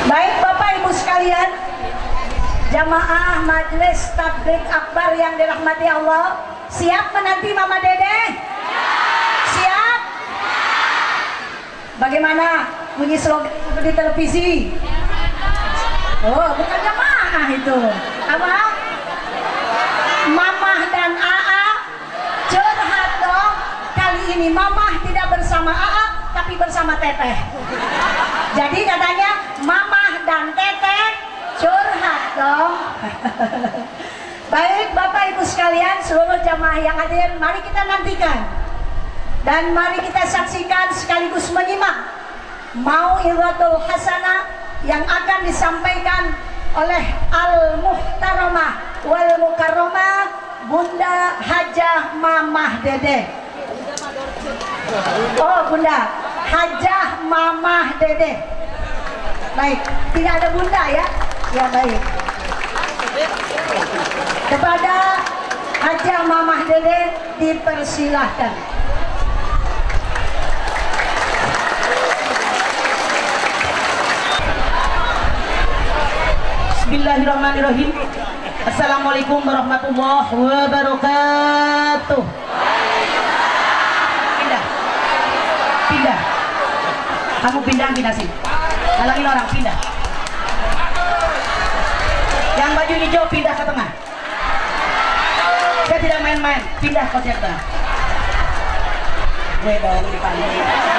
Baik Bapak Ibu sekalian, jamaah Majelis Tabligh Akbar yang dirahmati Allah, siap menanti Mama Dede? Siap? Bagaimana bunyi slogan di televisi? Oh, bukan jamaah itu. Apa? Mamah dan AA curhat dong. Kali ini Mamah tidak bersama AA, tapi bersama Teteh. Jadi katanya Mamah dan Teteh curhat dong. Baik Bapak Ibu sekalian, seluruh jamaah yang hadir, mari kita nantikan dan mari kita saksikan sekaligus menyimak Mau'izatul Hasanah yang akan disampaikan oleh Al-Muhtaramah wal Mukarramah Bunda Hajah Mamah Dede. Oh, Bunda Hajah Mamah Dede. Baik, tidak ada Bunda ya? Ya baik. Kepada Hajah Mamah Dede dipersilahkan. Bismillahirrahmanirrahim. Assalamualaikum warahmatullahi wabarakatuh. Pindah. Kamu pindah sih. Halangin orang, pindah. Yang baju hijau pindah ke tengah. Saya tidak main-main, pindah ke tengah. Gue dong dipanggil.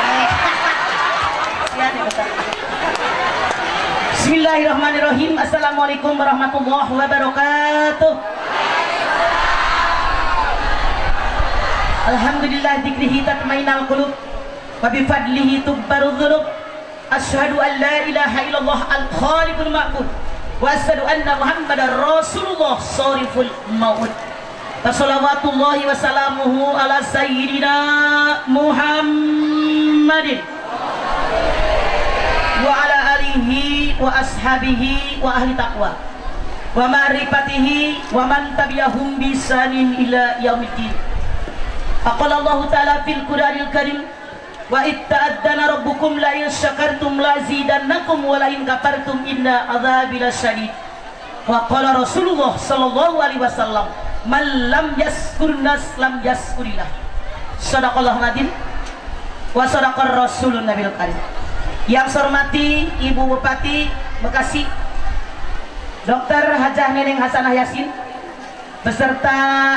Bismillahirrahmanirrahim. Assalamualaikum warahmatullahi wabarakatuh. Alhamdulillah dzikrihi tatmainul qulub wa bi fadlihi tubbarudz dzunub. Asyhadu an la ilaha illallah al-khaliqul ma'bud wa asyhadu anna Muhammadar Rasulullah shariful maut. Wassalawatullahi wassalamuhu ala sayyidina Muhammadin wa ala alihi wa ashabihi wa ahli taqwa wa ma'rifatihi wa man tabi'ahum bi ihsanin ila yaumiddin. Qala Allah ta'ala fil Qur'anil Karim wa itta'adzana rabbukum la in syakartum la azidannakum wa la in kafartum inna adzabi lasyadid. Wa qala Rasulullah sallallahu alaihi wasallam man lam yaskur nas lam yaskurillah. Shadaqallahu nadim wa sadaqar rasulun nabil karim. Yang saya hormati Ibu Bupati Bekasi Dr. Hajah Neneng Hasanah Yasin beserta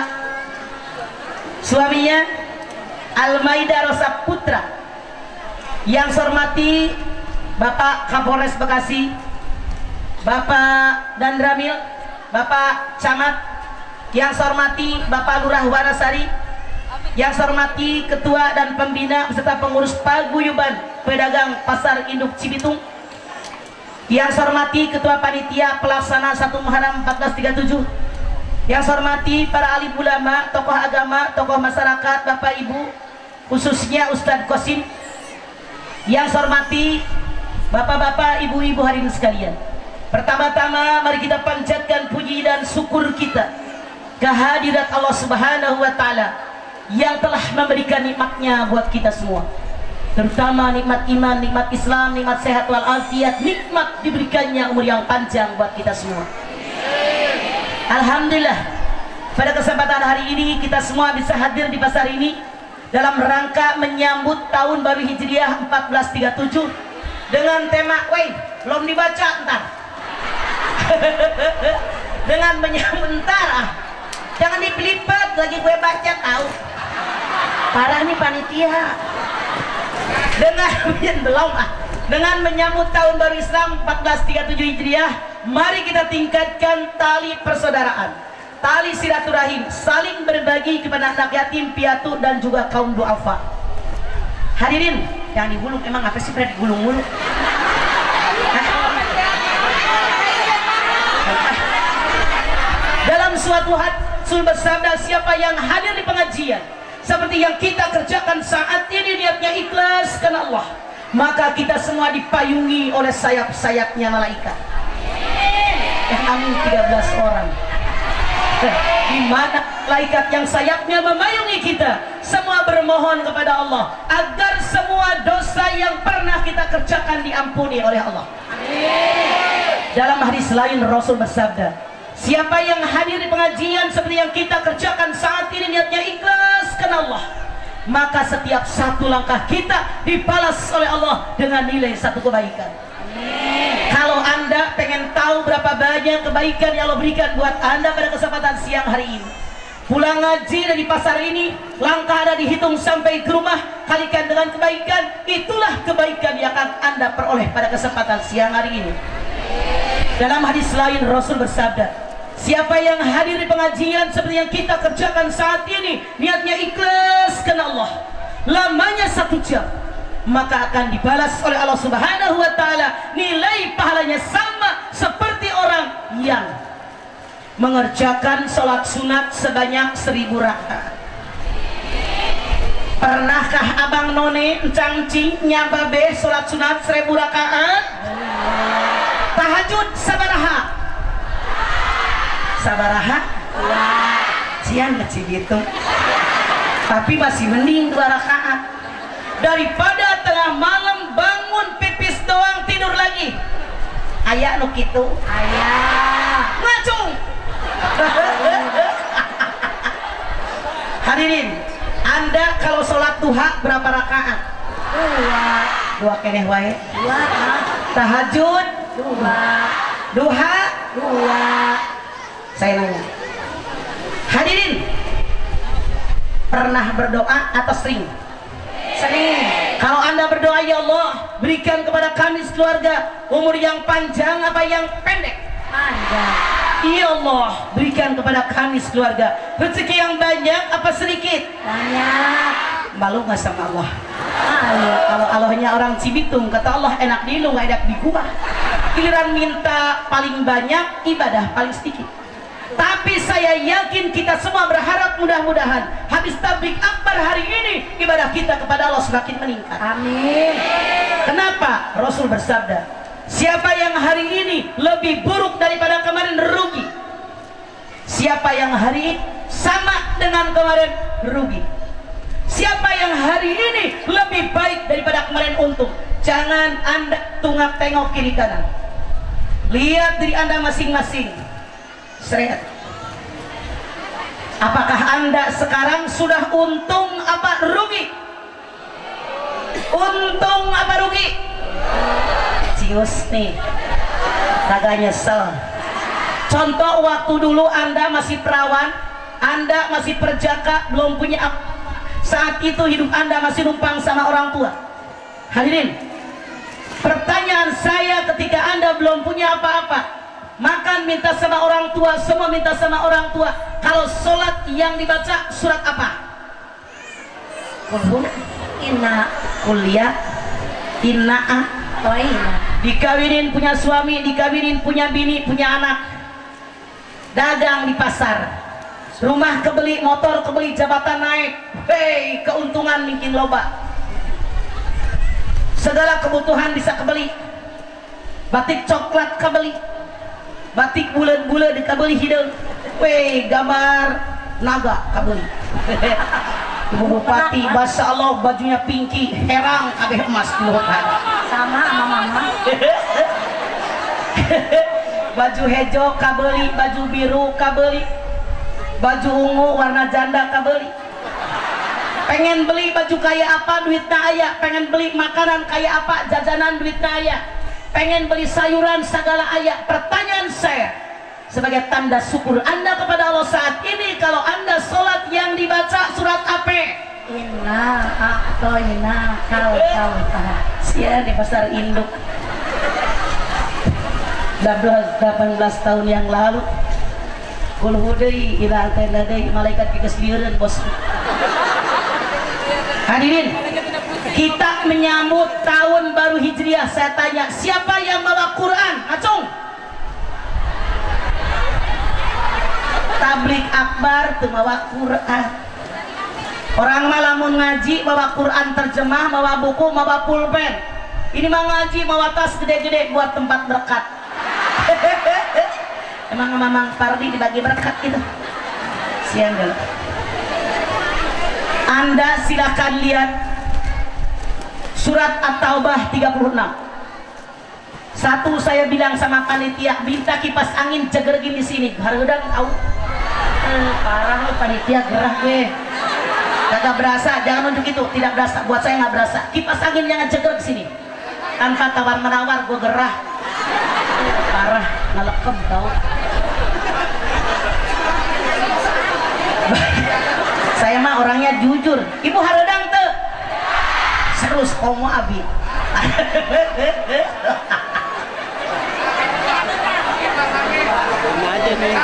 suaminya Almaida Rosa Putra. Yang saya hormati Bapak Kapolres Bekasi, Bapak Dandramil, Bapak Camat. Yang saya hormati Bapak Lurah Wanasari. Yang saya hormati Ketua dan Pembina beserta pengurus Paguyuban Pedagang Pasar Induk Cibitung. Yang saya hormati Ketua Panitia Pelaksana 1 Muharram 1437. Yang saya hormati para alim ulama, tokoh agama, tokoh masyarakat, Bapak Ibu, khususnya Ustadz Qasim. Yang saya hormati Bapak-bapak, Ibu-ibu hadirin sekalian. Pertama-tama mari kita panjatkan puji dan syukur kita kehadirat Allah Subhanahu wa taala yang telah memberikan nikmatnya buat kita semua. Terutama nikmat iman, nikmat Islam, nikmat sehat wal afiat, nikmat diberikannya umur yang panjang buat kita semua. Alhamdulillah, pada kesempatan hari ini kita semua bisa hadir di pasar ini dalam rangka menyambut tahun baru Hijriah 1437 dengan tema, woi, belum dibaca ntar. Dengan menyambut ntar, jangan dipelipet lagi gue baca tahu. Parah nih panitia. Dengan menyambut tahun baru Islam 1437 Hijriah, mari kita tingkatkan tali persaudaraan, tali silaturahim, saling berbagi kepada anak yatim piatu dan juga kaum duafa. Hadirin yang digulung, emang apa sih pada digulung mulu? Dalam suatu hadis bersabda, siapa yang hadir di pengajian seperti yang kita kerjakan saat ini, niatnya ikhlas karena Allah, maka kita semua dipayungi oleh sayap-sayapnya malaikat. Amin 13 orang. Di mana malaikat yang sayapnya memayungi kita semua bermohon kepada Allah agar semua dosa yang pernah kita kerjakan diampuni oleh Allah. Amin. Dalam hadis lain Rasul bersabda, siapa yang hadir di pengajian seperti yang kita kerjakan saat ini niatnya ikhlas karena Allah, maka setiap satu langkah kita dibalas oleh Allah dengan nilai satu kebaikan. Kalau Anda pengen tahu berapa banyak kebaikan yang Allah berikan buat Anda pada kesempatan siang hari ini, pulang ngaji dari pasar ini, langkah Anda dihitung sampai ke rumah, kalikan dengan kebaikan, itulah kebaikan yang akan Anda peroleh pada kesempatan siang hari ini. Dalam hadis lain Rasul bersabda, siapa yang hadir di pengajian seperti yang kita kerjakan saat ini, niatnya ikhlas karena Allah, lamanya 1 jam, maka akan dibalas oleh Allah Subhanahu wa Ta'ala, nilai pahalanya sama seperti orang yang mengerjakan sholat sunat sebanyak 1000 rakaat. Pernahkah abang none encangcing nyaba be sholat sunat 1000 rakaat? Tahajud sabaraha? Sabaraha? Cian kecil gitu, tapi masih mending 2 rakaat daripada tengah malam bangun pipis doang tidur lagi. Aya nu kitu, aya ngacung. Hadirin, Anda kalau sholat duha berapa rakaat? 2 keneh wae. 2. Tahajud 2. Duha 2. Saya nanya, hadirin, pernah berdoa atau sering? Sering. Kalau Anda berdoa, ya Allah berikan kepada kami keluarga umur yang panjang apa yang pendek? Panjang. Ya Allah berikan kepada kami keluarga rezeki yang banyak apa sedikit? Banyak. Malu nggak sama Allah? Malu. Kalau Allahnya orang Cibitung, kata Allah enak di lu nggak enak di gua. Giliran minta paling banyak, ibadah paling sedikit. Tapi saya yakin kita semua berharap mudah-mudahan habis tablik akbar hari ini ibadah kita kepada Allah semakin meningkat. Amin. Kenapa? Rasul bersabda, siapa yang hari ini lebih buruk daripada kemarin rugi. Siapa yang hari ini sama dengan kemarin rugi. Siapa yang hari ini lebih baik daripada kemarin untung. Jangan Anda tungak tengok kiri kanan. Lihat diri Anda masing-masing. Seret. Apakah Anda sekarang sudah untung apa rugi? Untung apa rugi? Cius nih, kagak nyesel. Contoh waktu dulu Anda masih perawan, Anda masih perjaka, belum punya apa. Saat itu hidup Anda masih numpang sama orang tua. Hadirin, pertanyaan saya ketika Anda belum punya apa-apa, makan minta sama orang tua, semua minta sama orang tua. Kalau sholat yang dibaca surat apa? Kulhu, inna, kuliah, inna'ah, toina. Dikawinin punya suami, dikawinin punya bini, punya anak. Dagang di pasar, rumah kebeli, motor kebeli, jabatan naik. Hei, keuntungan mungkin loba. Segala kebutuhan bisa kebeli. Batik coklat kebeli, batik bulan-bulan dikabeli hidung. Weh, gambar naga kabeli. Ibu Bupati, Masya Allah bajunya pinky, herang, kabeh emas dulukan. Sama sama mama. Baju hejo kabeli, baju biru kabeli, baju ungu warna janda kabeli. Pengen beli baju kayak apa, duitnya aya. Pengen beli makanan kayak apa, jajanan duitnya aya. Pengen beli sayuran segala ayat. Pertanyaan saya sebagai tanda syukur Anda kepada Allah saat ini, kalau Anda sholat yang dibaca surat apa? Inna a'toina kal-kautsar. Sia di pasar induk 18 tahun yang lalu. Kul hudai ila tadai malaikat dikeslieureun bos. Hadirin, kita menyambut tahun baru Hijriah. Saya tanya, siapa yang bawa Quran? Acung. Tablik akbar tuh bawa Quran. Orang malamun ngaji bawa Quran terjemah, bawa buku, bawa pulpen. Ini mah ngaji bawa tas gede-gede buat tempat berkat. Emang Mamang Pardi dibagi berkat gitu. Siang dulu. Anda silakan lihat surat At-Taubah 36. Satu saya bilang sama panitia, minta kipas angin jeger gini sini. Harudang tahu. Parah lu panitia, gerah gue. Kagak berasa, jangan nunjuk itu, tidak berasa. Buat saya nggak berasa. Kipas angin jangan jeger ke sini. Tanpa tawar menawar, gue gerah. Parah, ngelekem tahu. Saya mah orangnya jujur. Ibu harudang tuh. Serus komo abi. Aja nih.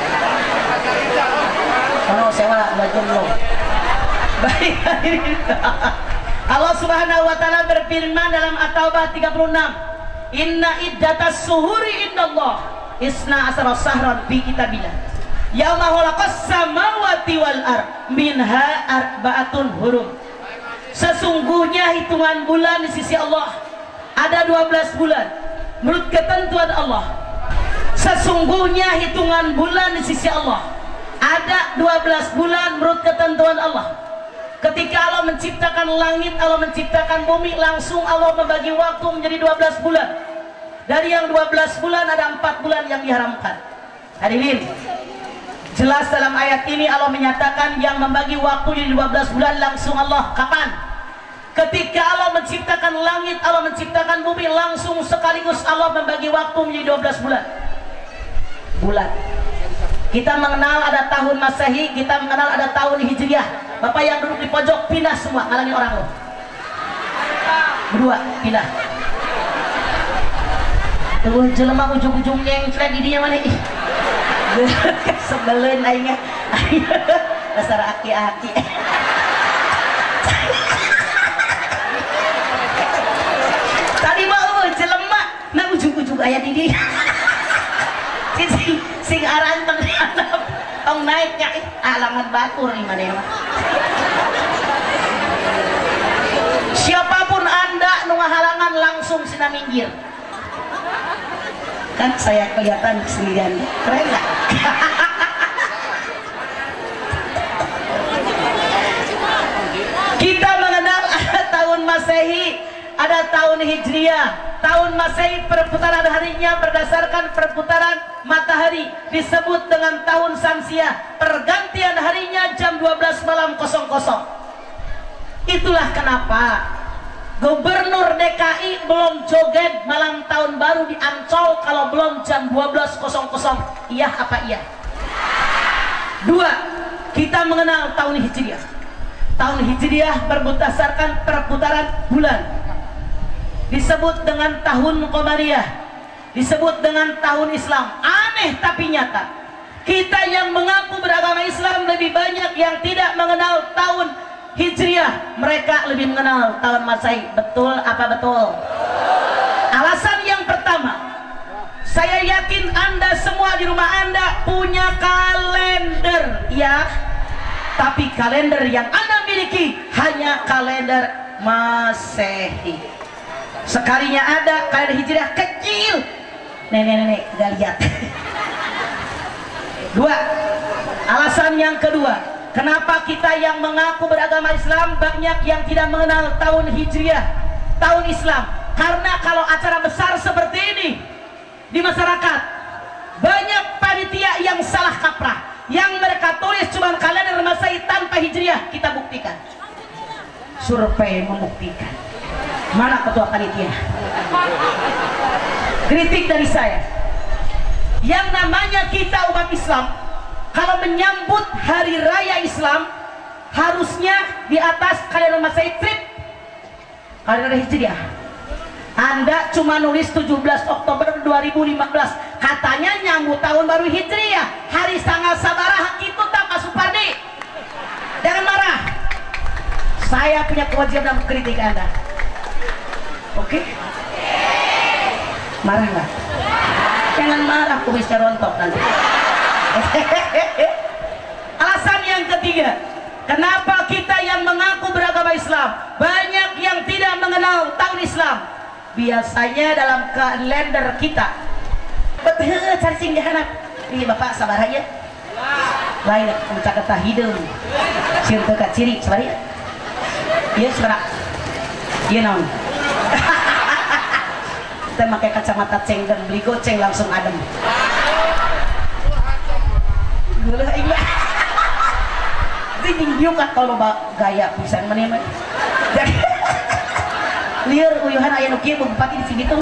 Oh, sewa baju lo. Baik. Allah Subhanahu wa taala berfirman dalam At-Taubah 36, "Inna iddatas suhuri indallah isna asra sahran fi kitabillah. Yauma khalaqas samawati wal ard minha arba'atun hurum." Sesungguhnya hitungan bulan di sisi Allah ada 12 bulan menurut ketentuan Allah. Sesungguhnya hitungan bulan di sisi Allah ada 12 bulan menurut ketentuan Allah. Ketika Allah menciptakan langit, Allah menciptakan bumi, langsung Allah membagi waktu menjadi 12 bulan. Dari yang 12 bulan ada 4 bulan yang diharamkan. Hadirin, jelas dalam ayat ini Allah menyatakan yang membagi waktu jadi 12 bulan langsung Allah. Kapan? Ketika Allah menciptakan langit, Allah menciptakan bumi, langsung sekaligus Allah membagi waktu menjadi 12 bulan. Kita mengenal ada tahun Masehi, kita mengenal ada tahun Hijriah. Bapak yang duduk di pojok pindah semua, ngalangin orang lo. Berdua pindah. Tuh jelema ujung-ujung nyengcret di dia mana ih. Sebelin aingnya. Dasar aki-aki. Tadi mah jelema nah ujung-ujung aya di dia. Sing aran tong naiknya alangan batur di mana ya. Siapapun Anda nu halangan langsung sina minggir. Kan saya kelihatan sendirian. Keren enggak? Kita mengenal ada tahun Masehi, ada tahun Hijriah. Tahun Masehi perputaran harinya berdasarkan perputaran matahari, disebut dengan tahun Samsiah. Pergantian harinya jam 12 malam 00. Itulah kenapa Gubernur DKI belum joget malam tahun baru di Ancol kalau belum jam 12.00. Iya apa iya? Dua, kita mengenal tahun Hijriah. Tahun Hijriah berdasarkan perputaran bulan, disebut dengan tahun Qamariyah, disebut dengan tahun Islam. Aneh tapi nyata, kita yang mengaku beragama Islam lebih banyak yang tidak mengenal tahun Hijriah. Mereka lebih mengenal tahun Masehi. Betul apa betul? Alasan yang pertama, saya yakin Anda semua di rumah Anda punya kalender, ya. Tapi kalender yang Anda miliki hanya kalender Masehi. Sekalinya ada kalender Hijriah kecil, nenek-nenek gak lihat. Dua, alasan yang kedua, kenapa kita yang mengaku beragama Islam banyak yang tidak mengenal tahun Hijriah, tahun Islam? Karena kalau acara besar seperti ini di masyarakat, banyak panitia yang salah kaprah, yang mereka tulis cuma kalender Masehi tanpa Hijriah. Kita buktikan, survei membuktikan. Mana ketua panitia? Kritik dari saya. Yang namanya kita umat Islam, kalau menyambut hari raya Islam, harusnya di atas kalender Masehi trip kalender Hijriah. Anda cuma nulis 17 Oktober 2015, katanya nyambut tahun baru Hijriah. Hari sangat sabaraha itu tak Pak Supardi. Jangan marah. Saya punya kewajiban mengkritik Anda. Oke? Marah nggak? Jangan marah, aku bisa rontok nanti. Alasan yang ketiga, kenapa kita yang mengaku beragama Islam banyak yang tidak mengenal tahun Islam? Biasanya dalam kalender kita betul cari singgahan. Ini Bapak sabar aja. Lain mencak kata hidung. Sir teu ciri sabar ya. Ieu sabar. Ieu naon? teh pakai kacamata ceng dan beli goceng langsung adem. Geulah ieu. Ini diukat kalau gaya pisan mana mah. Jadi lieur uyuhan aya nu kieu bupati di Cibitung.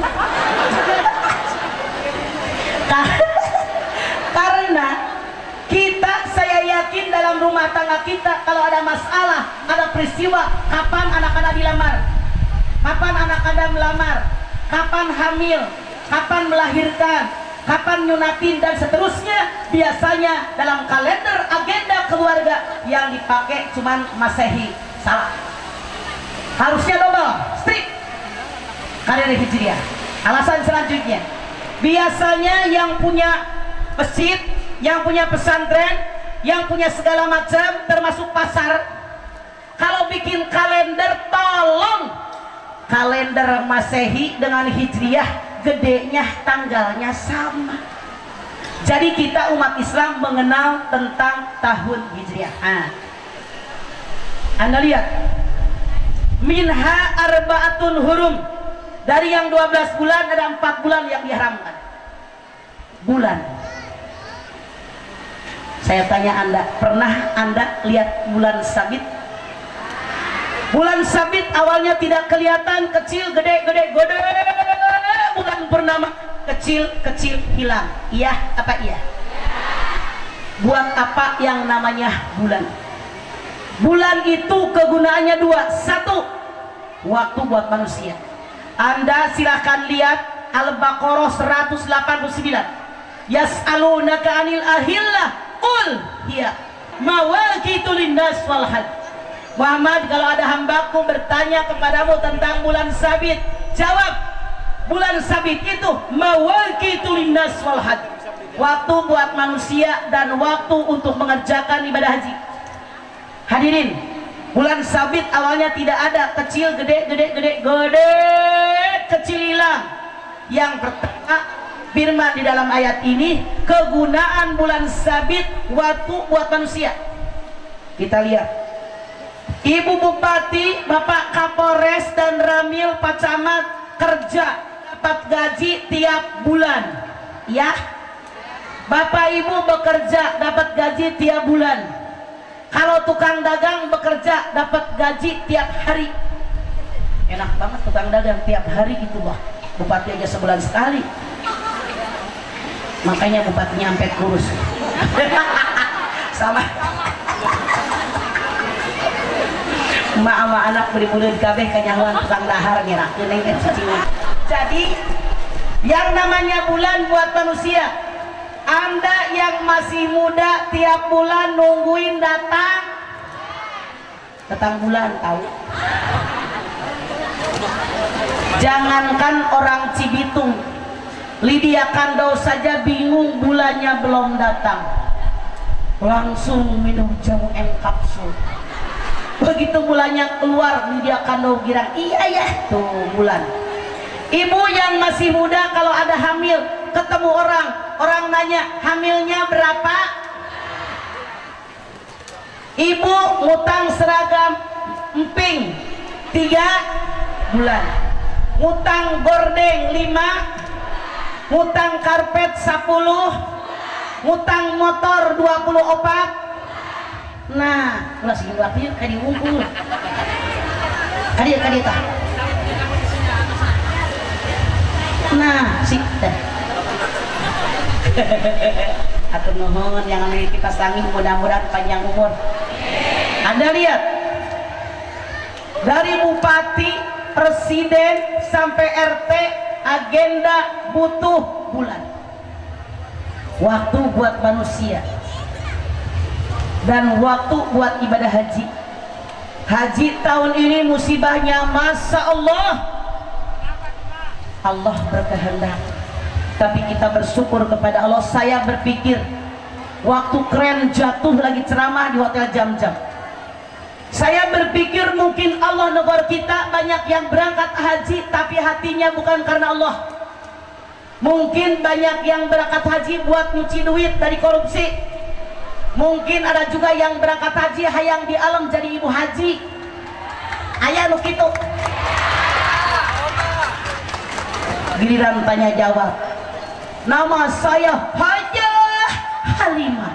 Karena kita, saya yakin dalam rumah tangga kita kalau ada masalah, ada peristiwa, kapan anak Anda dilamar, kapan anak Anda melamar, kapan hamil, kapan melahirkan, kapan nyunatin dan seterusnya, biasanya dalam kalender agenda keluarga yang dipakai cuman Masehi. Salah, harusnya double strict kalender Hijriah. Alasan selanjutnya, biasanya yang punya masjid, yang punya pesantren, yang punya segala macam termasuk pasar, kalau bikin kalender tolong kalender Masehi dengan Hijriah gedenya tanggalnya sama. Jadi kita umat Islam mengenal tentang tahun Hijriah. Anda lihat, minha arbaatun hurum, dari yang 12 bulan ada 4 bulan yang diharamkan. Bulan, saya tanya Anda, pernah Anda lihat bulan sabit? Bulan sabit awalnya tidak kelihatan, kecil, gede, bulan purnama kecil, hilang. Iya apa iya? Buat apa yang namanya bulan? Bulan itu kegunaannya dua. Satu, waktu buat manusia. Anda silahkan lihat Al-Baqarah 189. Yas'alunaka 'anil ahillah qul hiya mawaqitu linnas wal hajj. Muhammad, kalau ada hambaku bertanya kepadamu tentang bulan sabit, jawab, bulan sabit itu mawaqitu linnas wal hajj, waktu buat manusia dan waktu untuk mengerjakan ibadah haji. Hadirin, bulan sabit awalnya tidak ada, kecil, gede, kecil, hilang. Yang pertama, firman di dalam ayat ini, kegunaan bulan sabit waktu buat manusia. Kita lihat, Ibu Bupati, Bapak Kapolres dan Ramil Pak Camat kerja dapat gaji tiap bulan, ya. Bapak Ibu bekerja dapat gaji tiap bulan. Kalau tukang dagang bekerja dapat gaji tiap hari. Enak banget tukang dagang tiap hari gitu, Bah. Bupati aja sebulan sekali. Makanya bupatinya sampai kurus. Sama emak sama anak beri-beri kabeh kanyahuan tukang dahar ngira kuning kan cicing. Jadi yang namanya bulan buat manusia, Anda yang masih muda tiap bulan nungguin datang bulan, tahu? Jangankan orang Cibitung, Lydia Kandau saja bingung bulannya belum datang, langsung minum jamu kapsul. Begitu bulannya keluar, Lydia Kandau girang, iya ya, tuh bulan. Ibu yang masih muda kalau ada hamil, ketemu orang nanya hamilnya berapa, ibu ngutang seragam emping 3 bulan, ngutang gordeng 5, ngutang karpet 10, ngutang motor 24. Nah, ulah sing rapi ka diungkul. Kadieu tah. Nah, sih teh. Atur nuhun yang memiliki pasangan, mudah-mudahan panjang umur. Anda lihat, dari bupati, presiden sampai RT, agenda butuh bulan. Waktu buat manusia dan waktu buat ibadah haji. Haji tahun ini musibahnya, Masya Allah, Allah berkehendak. Tapi kita bersyukur kepada Allah. Saya berpikir waktu keren jatuh lagi ceramah di Hotel Jam-Jam, saya berpikir mungkin Allah negor kita banyak yang berangkat haji tapi hatinya bukan karena Allah. Mungkin banyak yang berangkat haji buat nyuci duit dari korupsi. Mungkin ada juga yang berangkat haji hayang di alam jadi ibu haji. Aya nu kitu. Giliran tanya jawab, nama saya Hajah Halimah.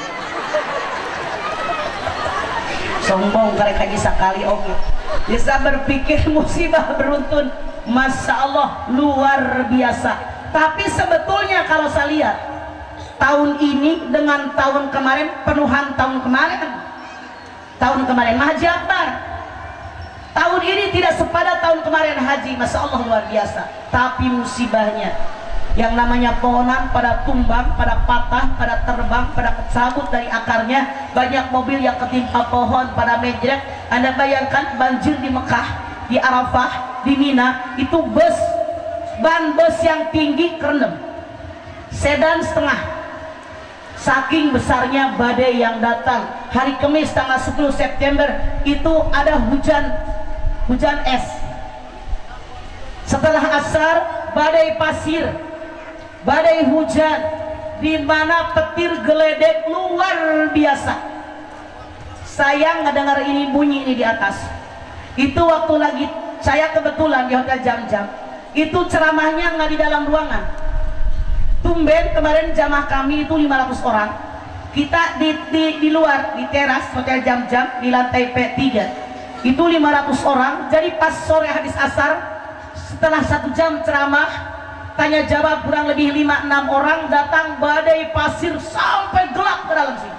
Sombong karek haji sekali oke. Bisa berpikir musibah beruntun, masya Allah luar biasa. Tapi sebetulnya kalau saya lihat tahun ini dengan tahun kemarin, penuhan tahun kemarin Haji Akbar, tahun ini tidak sepadan tahun kemarin haji, masya Allah luar biasa. Tapi musibahnya yang namanya pohonan pada tumbang, pada patah, pada terbang, pada kecabut dari akarnya. Banyak mobil yang ketimpa pohon pada mejrek. Anda bayangkan banjir di Mekah, di Arafah, di Mina, itu bus, ban bus yang tinggi kerendam, sedan setengah. Saking besarnya badai yang datang hari Kamis tanggal 10 September itu ada hujan es. Setelah asar badai pasir, badai hujan, di mana petir geledek luar biasa. Saya ngedengar ini bunyi ini di atas. Itu waktu lagi saya kebetulan di Hotel Jam-Jam. Itu ceramahnya nggak di dalam ruangan. Tumben kemarin jamaah kami itu 500 orang. Kita di luar di teras Hotel Jam-Jam di lantai P3. Itu 500 orang. Jadi pas sore habis asar, setelah 1 jam ceramah, tanya jawab kurang lebih 5-6 orang, datang badai pasir sampai gelap ke dalam sini.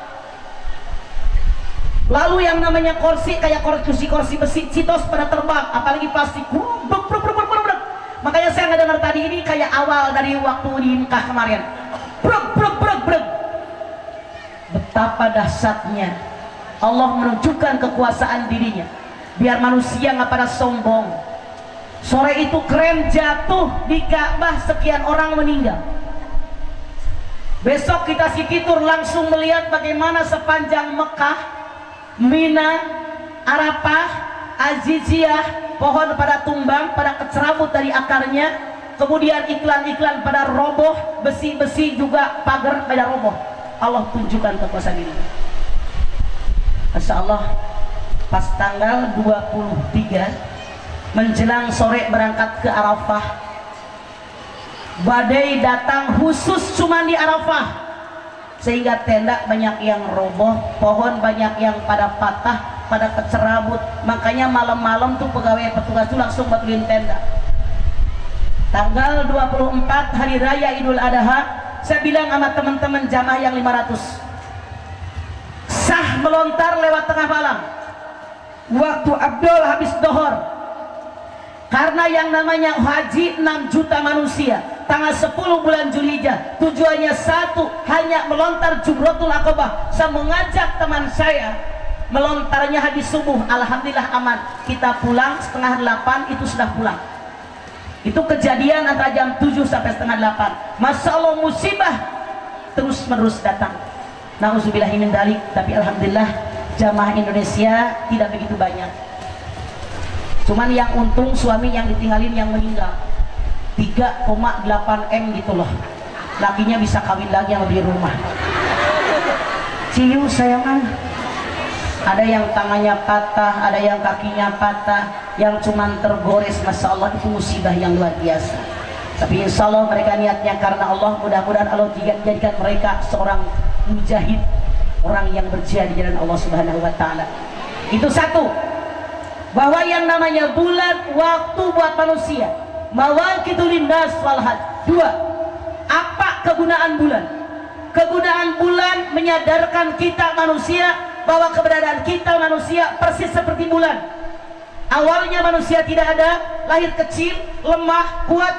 Lalu yang namanya kursi kayak kursi besi citos pada terbang, apalagi plastik. Makanya saya nggak dengar tadi ini kayak awal dari waktu di Mekah kemarin. Betapa dahsyatnya Allah menunjukkan kekuasaan dirinya, biar manusia nggak pada sombong. Sore itu keren jatuh di Ka'bah, sekian orang meninggal. Besok kita sikitur langsung melihat bagaimana sepanjang Mekah, Mina, Arafah, Aziziyah, pohon pada tumbang, pada kecerabut dari akarnya. Kemudian iklan-iklan pada roboh, besi-besi juga pagar pada roboh. Allah tunjukkan kekuasaan diri. Masya Allah, pas tanggal 23 menjelang sore berangkat ke Arafah, badai datang khusus cuma di Arafah, sehingga tenda banyak yang roboh, pohon banyak yang pada patah, pada kecerabut. Makanya malam-malam tuh pegawai petugas tuh langsung betulin tenda. Tanggal 24 hari raya Idul Adha, saya bilang sama teman-teman jamaah yang 500, sah melontar lewat tengah malam waktu Abdul habis dohor. Karena yang namanya haji 6 juta manusia, tanggal 10 bulan Zulhijjah, tujuannya satu, hanya melontar Jumratul Aqabah. Saya mengajak teman saya, melontarnya habis subuh, alhamdulillah aman. Kita pulang setengah 8 itu sudah pulang. Itu kejadian antara jam 7 sampai setengah 8. Masya Allah musibah terus menerus datang. Nauzubillahimin dzalik. Tapi alhamdulillah jamaah Indonesia tidak begitu banyak. Cuman yang untung suami yang ditinggalin yang meninggal 3,8 M gitu loh. Lakinya bisa kawin lagi sama beli rumah. Ciu sayangan. Ada yang tangannya patah, ada yang kakinya patah, yang cuman tergores. Masya Allah, itu musibah yang luar biasa. Tapi insya Allah mereka niatnya karena Allah. Mudah-mudahan Allah jadikan mereka seorang mujahid, orang yang berjihad di jalan Allah Subhanahu wa Ta'ala. Itu satu, bahwa yang namanya bulan waktu buat manusia, mawaqitu linnas wal hajj. Dua, apa kegunaan bulan? Kegunaan bulan menyadarkan kita manusia bahwa keberadaan kita manusia persis seperti bulan. Awalnya manusia tidak ada, lahir kecil, lemah, kuat,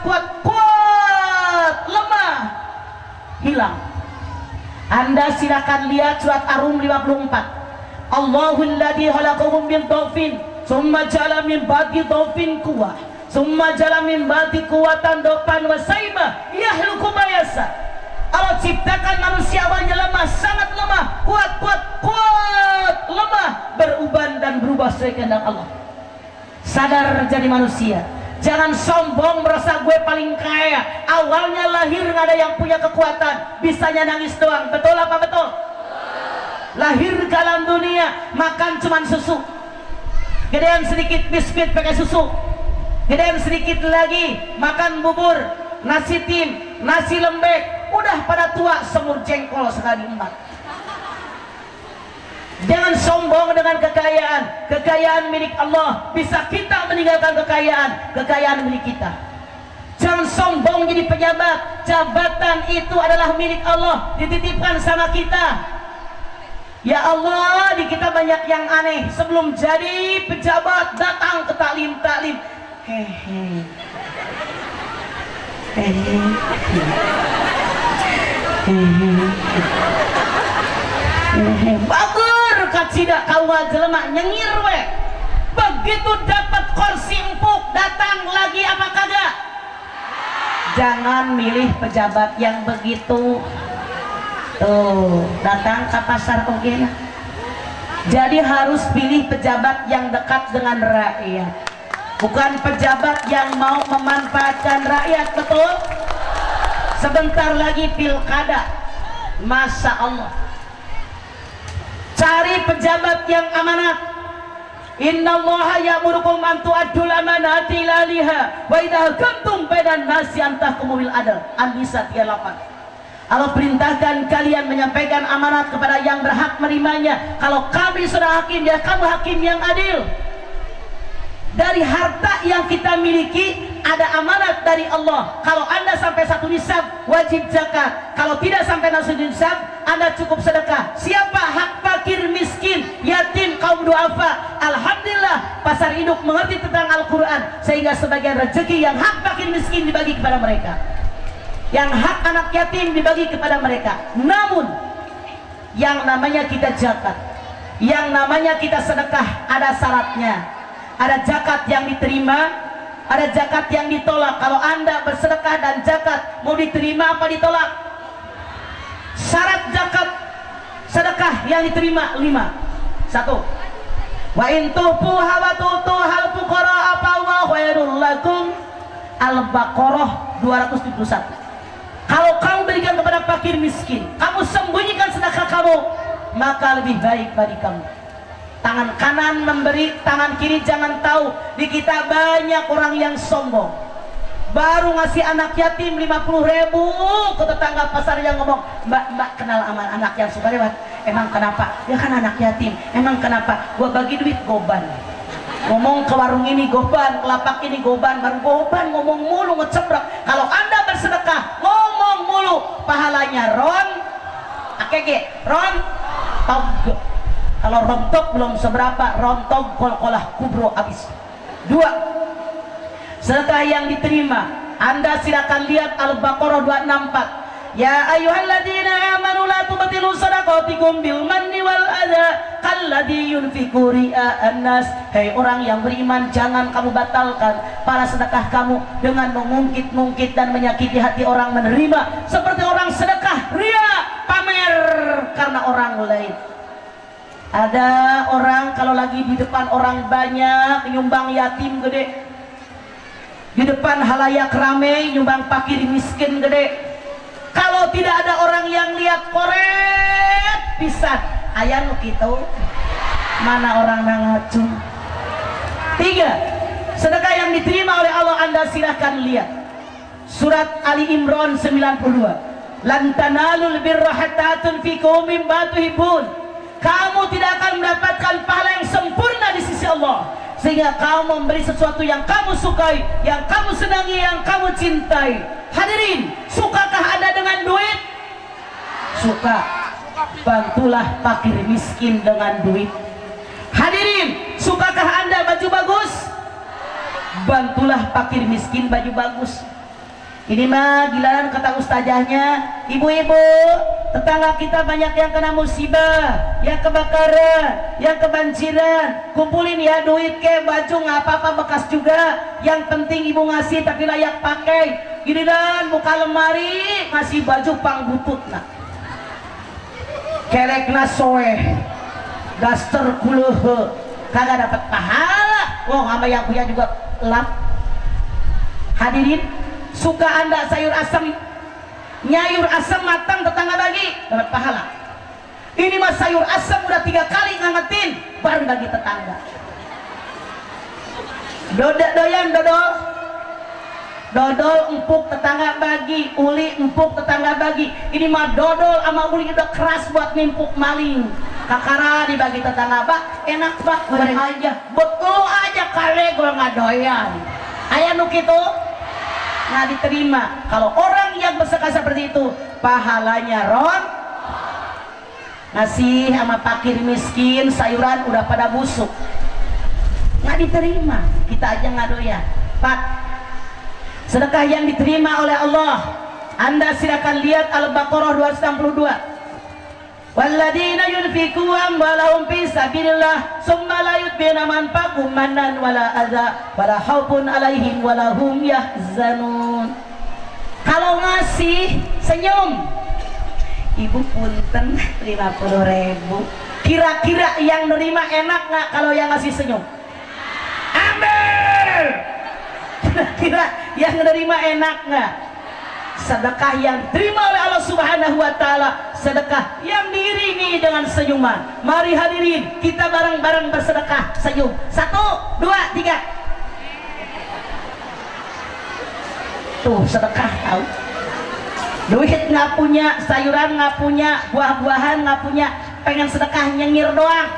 lemah, hilang. Anda silakan lihat surat Ar-Rum 54. Allahul ladzi khalaqakum min dhafin summa ja'ala min ba'di dhafin quwwah summa ja'ala min ba'di quwwatan dhafan wa sayma yakhluqu ma yasha. Allah ciptakan manusia awalnya lemah, sangat lemah, kuat, lemah, beruban dan berubah sesuai kehendak Allah. Sadar jadi manusia, jangan sombong merasa gue paling kaya. Awalnya lahir nggak ada yang punya kekuatan, bisanya nangis doang. Betul apa betul? Lahir ke alam dunia makan cuman susu, gedean sedikit biskuit pakai susu. gedean sedikit lagi makan bubur, nasi tim, nasi lembek, udah pada tua semur jengkol sekali 4. Jangan sombong dengan kekayaan. Kekayaan milik Allah. Bisa kita meninggalkan kekayaan. Kekayaan milik kita. Jangan sombong jadi pejabat. Jabatan itu adalah milik Allah, dititipkan sama kita. Ya Allah, di kita banyak yang aneh. Sebelum jadi pejabat datang ke taklim-taklim. Hehe. Hehe. Hehe. Bagus. Kacida kawa jelema nyengir we. Begitu dapat kursi empuk datang lagi apa kagak? Jangan milih pejabat yang begitu. Tuh, datang ke pasar oke lah. Jadi harus pilih pejabat yang dekat dengan rakyat. Bukan pejabat yang mau memanfaatkan rakyat, betul? Sebentar lagi pilkada. Masya Allah. Cari pejabat yang amanat. Innallaha ya'murukum an tu'addul amanati ila ahliha wa idza hakamtum bainan nasi an tahkumu bil adl. An-Nisa 38. Allah perintahkan kalian menyampaikan amanat kepada yang berhak menerimanya. Kalau kami sudah hakim, ya kamu hakim yang adil. Dari harta yang kita miliki ada amanat dari Allah. Kalau Anda sampai 1 nisab wajib zakat. Kalau tidak sampai 1 nisab, Anda cukup sedekah. Siapa hak fakir, miskin, yatim, kaum duafa? Alhamdulillah pasar induk mengerti tentang Al-Quran, sehingga sebagian rezeki yang hak fakir miskin dibagi kepada mereka, yang hak anak yatim dibagi kepada mereka. Namun yang namanya kita zakat, yang namanya kita sedekah, ada syaratnya. Ada zakat yang diterima, ada zakat yang ditolak. Kalau Anda bersedekah dan zakat mau diterima apa ditolak? Syarat zakat sedekah yang diterima 5. 1. Wa in tufuha wa tutuhal fuqara apa wa khairul lakum. Al-Baqarah 271. Kalau kamu berikan kepada fakir miskin, kamu sembunyikan sedekah kamu, maka lebih baik bagi kamu. Tangan kanan memberi, tangan kiri jangan tahu. Di kita banyak orang yang sombong. Baru ngasih anak yatim 50.000 ke tetangga pasar yang ngomong, mbak kenal sama anak yang suka lewat. Emang kenapa? Ya kan anak yatim. Emang kenapa? Gua bagi duit goban. Ngomong ke warung ini goban, ke lapak ini goban, baru goban ngomong mulu ngecebrek. Kalau Anda bersedekah ngomong mulu, pahalanya ron, akege, ron, tog. Kalau rontok belum seberapa, rontok kol-kolah kubro habis. 2. Sedekah yang diterima, Anda silakan lihat Al-Baqarah 264. Ya ayyuhalladzina amanu la tubtilu shadaqatikum bil manni wal adza kalladzi yunfiqu ria'an nas. Hei orang yang beriman, jangan kamu batalkan para sedekah kamu dengan mengungkit-ungkit dan menyakiti hati orang menerima, seperti orang sedekah ria, pamer karena orang lain. Ada orang kalau lagi di depan orang banyak nyumbang yatim gede, di depan halayak rame nyumbang fakir miskin gede. Kalau tidak ada orang yang lihat koret pisan aya nu kitu, mana orang ngacung. 3. Sedekah yang diterima oleh Allah, Anda silahkan lihat surat Ali Imran 92. Lan tanalul birra hatta tunfiqu mimma tuhibbun. Kamu tidak akan mendapatkan pahala yang sempurna di sisi Allah sehingga kamu memberi sesuatu yang kamu sukai, yang kamu senangi, yang kamu cintai. Hadirin, sukakah Anda dengan duit? Suka. Bantulah fakir miskin dengan duit. Hadirin, sukakah Anda baju bagus? Bantulah fakir miskin baju bagus. Ini mah giliran kata ustazahnya, ibu-ibu tetangga kita banyak yang kena musibah, yang kebakaran, yang kebanjiran. Kumpulin ya duit ke baju nggak apa-apa bekas juga. Yang penting ibu ngasih tapi layak pakai. Giliran buka lemari ngasih baju pang butut nah. Kerekna soeh, daster kuluh, kagak dapat pahala. Wong sama yang punya juga lap. Hadirin, suka Anda sayur asam, nyayur asam matang tetangga bagi dapat pahala. Ini mah sayur asam udah 3 kali ngangetin baru bagi tetangga. Doyan dodol. Dodol empuk tetangga bagi, uli empuk tetangga bagi. Ini mah dodol sama uli udah keras buat nimpuk maling. Kakara dibagi tetangga, Pak, enak Pak, goreng aja. Betul aja kali gue nggak doyan. Ayah nuk itu nggak diterima. Kalau orang yang bersedekah seperti itu, pahalanya ngasih sama fakir miskin sayuran udah pada busuk, nggak diterima. Kita aja nggak doyan. Pak, sedekah yang diterima oleh Allah, Anda silakan lihat Al-Baqarah 262. Walladzina yunfiquna amwalahum fi sabilillah tsumma la yutbina manfaqum mannan wala adza wala khaufun alaihim wala hum yahzanun. Kalau ngasih senyum, Ibu punten 50.000. Kira-kira yang nerima enak nggak kalau yang ngasih senyum? Ambil. Kira-kira yang nerima enak nggak? Sedekah yang diterima oleh Allah Subhanahu wa Ta'ala, sedekah yang diiringi dengan senyuman. Mari hadirin, kita bareng-bareng bersedekah senyum. 1, 2, 3. Tuh sedekah tahu. Duit nggak punya, sayuran nggak punya, buah-buahan nggak punya, pengen sedekah nyengir doang.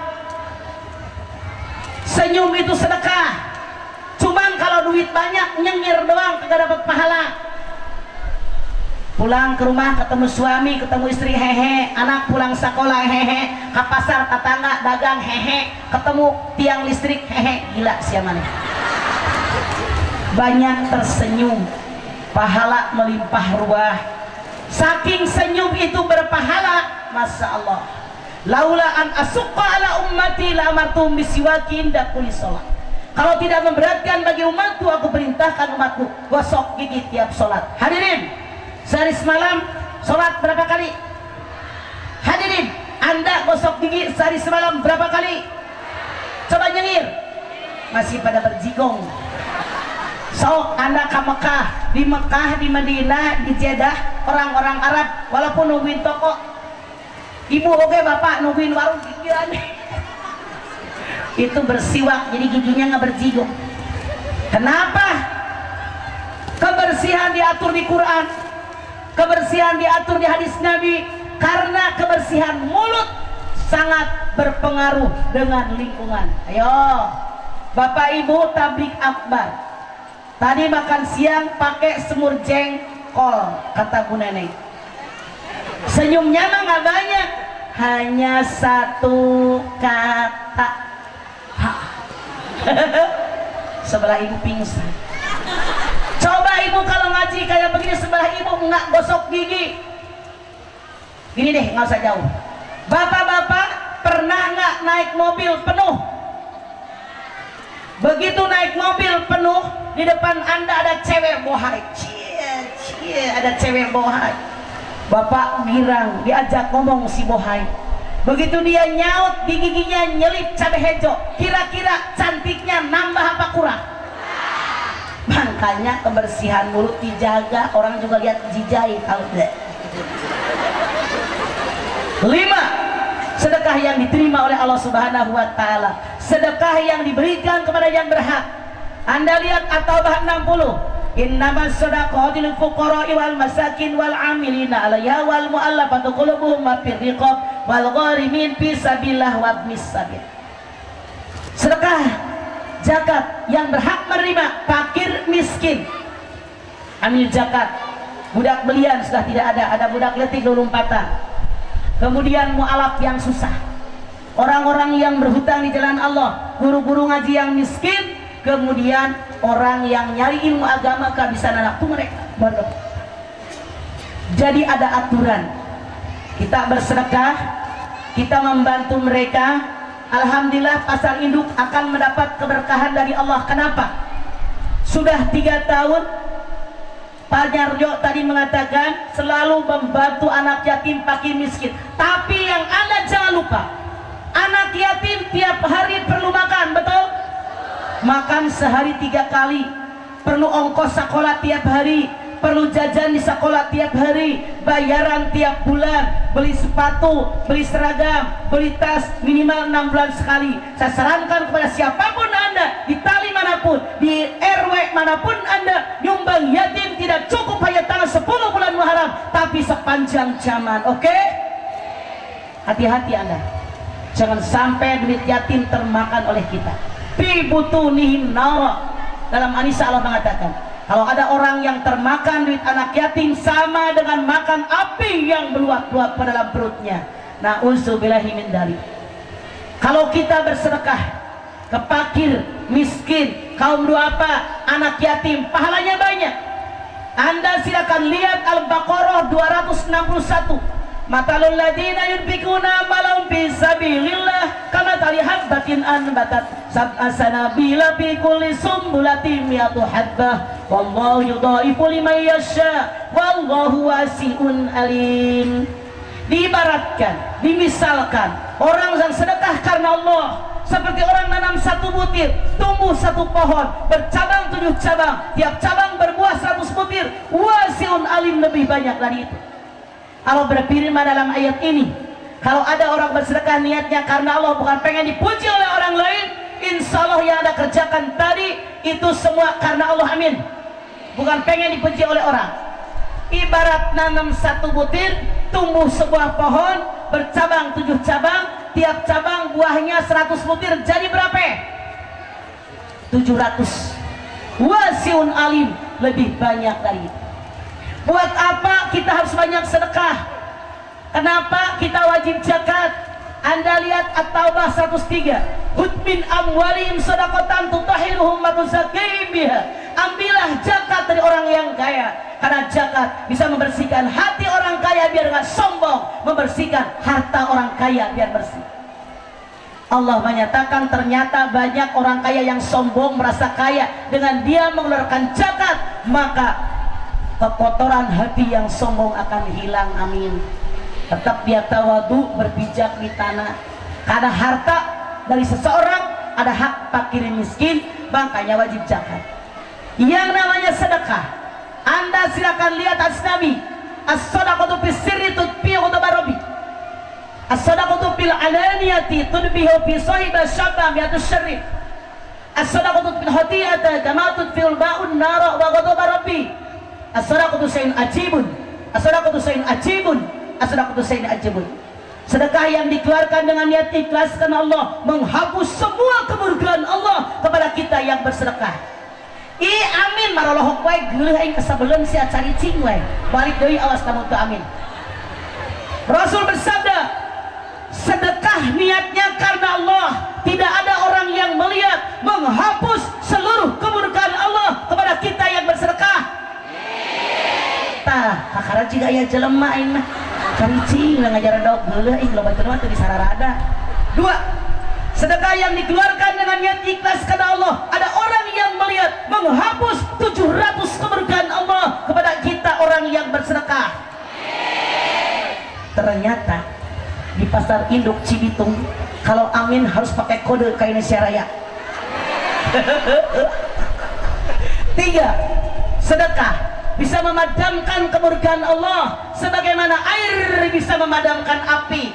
Senyum itu sedekah. Cuman kalau duit banyak nyengir doang kagak dapat pahala. Pulang ke rumah ketemu suami, ketemu istri hehe, anak pulang sekolah hehe, ke pasar tetangga dagang hehe, ketemu tiang listrik hehe, gila siamane. Banyak tersenyum, pahala melimpah ruah. Saking senyum itu berpahala, masya Allah. Laula an asuqqa ala ummati la amartum bisiwakin da kulli salat. Kalau tidak memberatkan bagi umatku, aku perintahkan umatku gosok gigi tiap sholat. Hadirin, sehari semalam sholat berapa kali? Hadirin, Anda gosok gigi sehari semalam berapa kali? Coba nyengir. Masih pada berjigong. So, Anda ke Mekah, di Madinah, di Jeddah, orang-orang Arab, walaupun nungguin toko, ibu oke bapak nungguin warung pikiran. Itu bersiwak, jadi giginya nggak berjigong. Kenapa? Kebersihan diatur di Quran, kebersihan diatur di hadis Nabi. Karena kebersihan mulut sangat berpengaruh dengan lingkungan. Ayo, Bapak Ibu tablik akbar. Tadi makan siang pakai semur jengkol, kata Bu Neneng. Senyumnya mah nggak banyak, hanya satu kata. Sebelah ibu pingsan. Coba ibu kalau ngaji kayak begini, sebelah ibu nggak gosok gigi. Gini deh, nggak usah jauh. Bapak-bapak pernah nggak naik mobil penuh? Begitu naik mobil penuh, di depan Anda ada cewek bohai. Cie, ada cewek bohai. Bapak girang, diajak ngomong si bohai. Begitu dia nyaut, di giginya nyelip cabai hijau. Kira-kira cantiknya nambah apa kurang? Makanya kebersihan mulut dijaga. Orang juga lihat jijai kalau tidak. 5. Sedekah yang diterima oleh Allah Subhanahu wa Ta'ala, sedekah yang diberikan kepada yang berhak. Anda lihat At-Taubah 60. Innamas shadaqatu lil fuqara'i wal masakin wal 'amilina 'alaiha wal mu'allafati qulubuhum wa fir riqab wal gharimin fi sabilillah wa ibnis sabil. Sedekah zakat yang berhak menerima fakir miskin. Amil zakat. Budak belian sudah tidak ada budak letik lompatan. Kemudian mu'alaf yang susah. Orang-orang yang berhutang di jalan Allah, guru-guru ngaji yang miskin, kemudian orang yang nyari ilmu agama kehabisan anak itu mereka bodoh. Jadi ada aturan. Kita bersedekah, kita membantu mereka. Alhamdulillah pasar induk akan mendapat keberkahan dari Allah. Kenapa? Sudah 3 tahun Pak Nyarjo tadi mengatakan selalu membantu anak yatim fakir miskin. Tapi yang Anda jangan lupa, anak yatim tiap hari perlu makan, betul? Makan sehari 3 kali, perlu ongkos sekolah tiap hari, perlu jajan di sekolah tiap hari, bayaran tiap bulan, beli sepatu, beli seragam, beli tas minimal 6 bulan sekali. Saya sarankan kepada siapapun Anda, di tali manapun, di RW manapun Anda, nyumbang yatim tidak cukup hanya tanggal 10 bulan Muharram, tapi sepanjang zaman. Oke? Hati-hati Anda, jangan sampai duit yatim termakan oleh kita. Fi butunihim nar. Dalam An-Nisa Allah mengatakan, kalau ada orang yang termakan duit anak yatim sama dengan makan api yang meluap-luap pada dalam perutnya. Na'udzubillahi min dzalik. Kalau kita bersedekah ke fakir, miskin, kaum duafa, anak yatim, pahalanya banyak. Anda silakan lihat Al-Baqarah 261. Matalul ladina yunfikuna malahum fi sabilillah kamathali habbatin anbatat sab'a sanabila fi kulli sumbulatin mi'atu habbah wallahu yudhaifu liman yasha wallahu wasi'un alim. Diibaratkan, dimisalkan orang yang sedekah karena Allah seperti orang nanam satu butir, tumbuh satu pohon, bercabang 7 cabang, tiap cabang berbuah 100 butir. Wasi'un alim, lebih banyak dari itu. Allah berfirman dalam ayat ini, kalau ada orang bersedekah niatnya karena Allah, bukan pengen dipuji oleh orang lain, insya Allah yang Anda kerjakan tadi itu semua karena Allah. Amin. Bukan pengen dipuji oleh orang. Ibarat nanam satu butir, tumbuh sebuah pohon, bercabang 7 cabang, tiap cabang buahnya 100 butir, jadi berapa? 700. Wasiun alim, lebih banyak dari itu. Buat apa kita harus banyak sedekah? Kenapa kita wajib zakat? Anda lihat At-Taubah 103. Hud min amwalihim shadaqatan tutahhiruhum wa tuzakkihim biha. Ambillah zakat dari orang yang kaya, karena zakat bisa membersihkan hati orang kaya biar nggak sombong, membersihkan harta orang kaya biar bersih. Allah menyatakan ternyata banyak orang kaya yang sombong, merasa kaya dengan dia mengeluarkan zakat, maka kekotoran hati yang sombong akan hilang. Amin. Tetap dia tawadu, berpijak di tanah. Karena harta dari seseorang ada hak fakir miskin, makanya wajib zakat. Yang namanya sedekah, Anda silakan lihat hadis Nabi, as-shadaqatu fis sirri tudfi'u ghadabi, as-shadaqatu fil alaniyati tudbihu fi sahibi syabba mi'atu syarri, as-shadaqatu fil hati'ati kama tudfi'ul ba'un nar wa ghadaba rabbi. As-sadaqatu syai'un ajibun, as-sadaqatu syai'un ajibun, as-sadaqatu syai'un ajibun. Sedekah yang dikeluarkan dengan niat ikhlas karena Allah menghapus semua kemurkaan Allah kepada kita yang bersedekah. Amin marallahu wae geuleuh aing kasabeuleuh sia cari cing wae. Balik deui awas kamu teu amin. Rasul bersabda, sedekah niatnya karena Allah, tidak ada orang yang melihat, menghapus seluruh kemurkaan Allah kepada kita yang bersedekah. Hakara juga ya jelema aing mah caricing lah ngajar dog geuleuh ing loba teu mah teu disararada. 2. Sedekah yang dikeluarkan dengan niat ikhlas karena Allah, ada orang yang melihat, menghapus 700 keberkahan Allah kepada kita orang yang bersedekah. Ternyata di pasar induk Cibitung kalau amin harus pakai kode ke Indonesia Raya. 3. Sedekah bisa memadamkan kemurkaan Allah sebagaimana air bisa memadamkan api.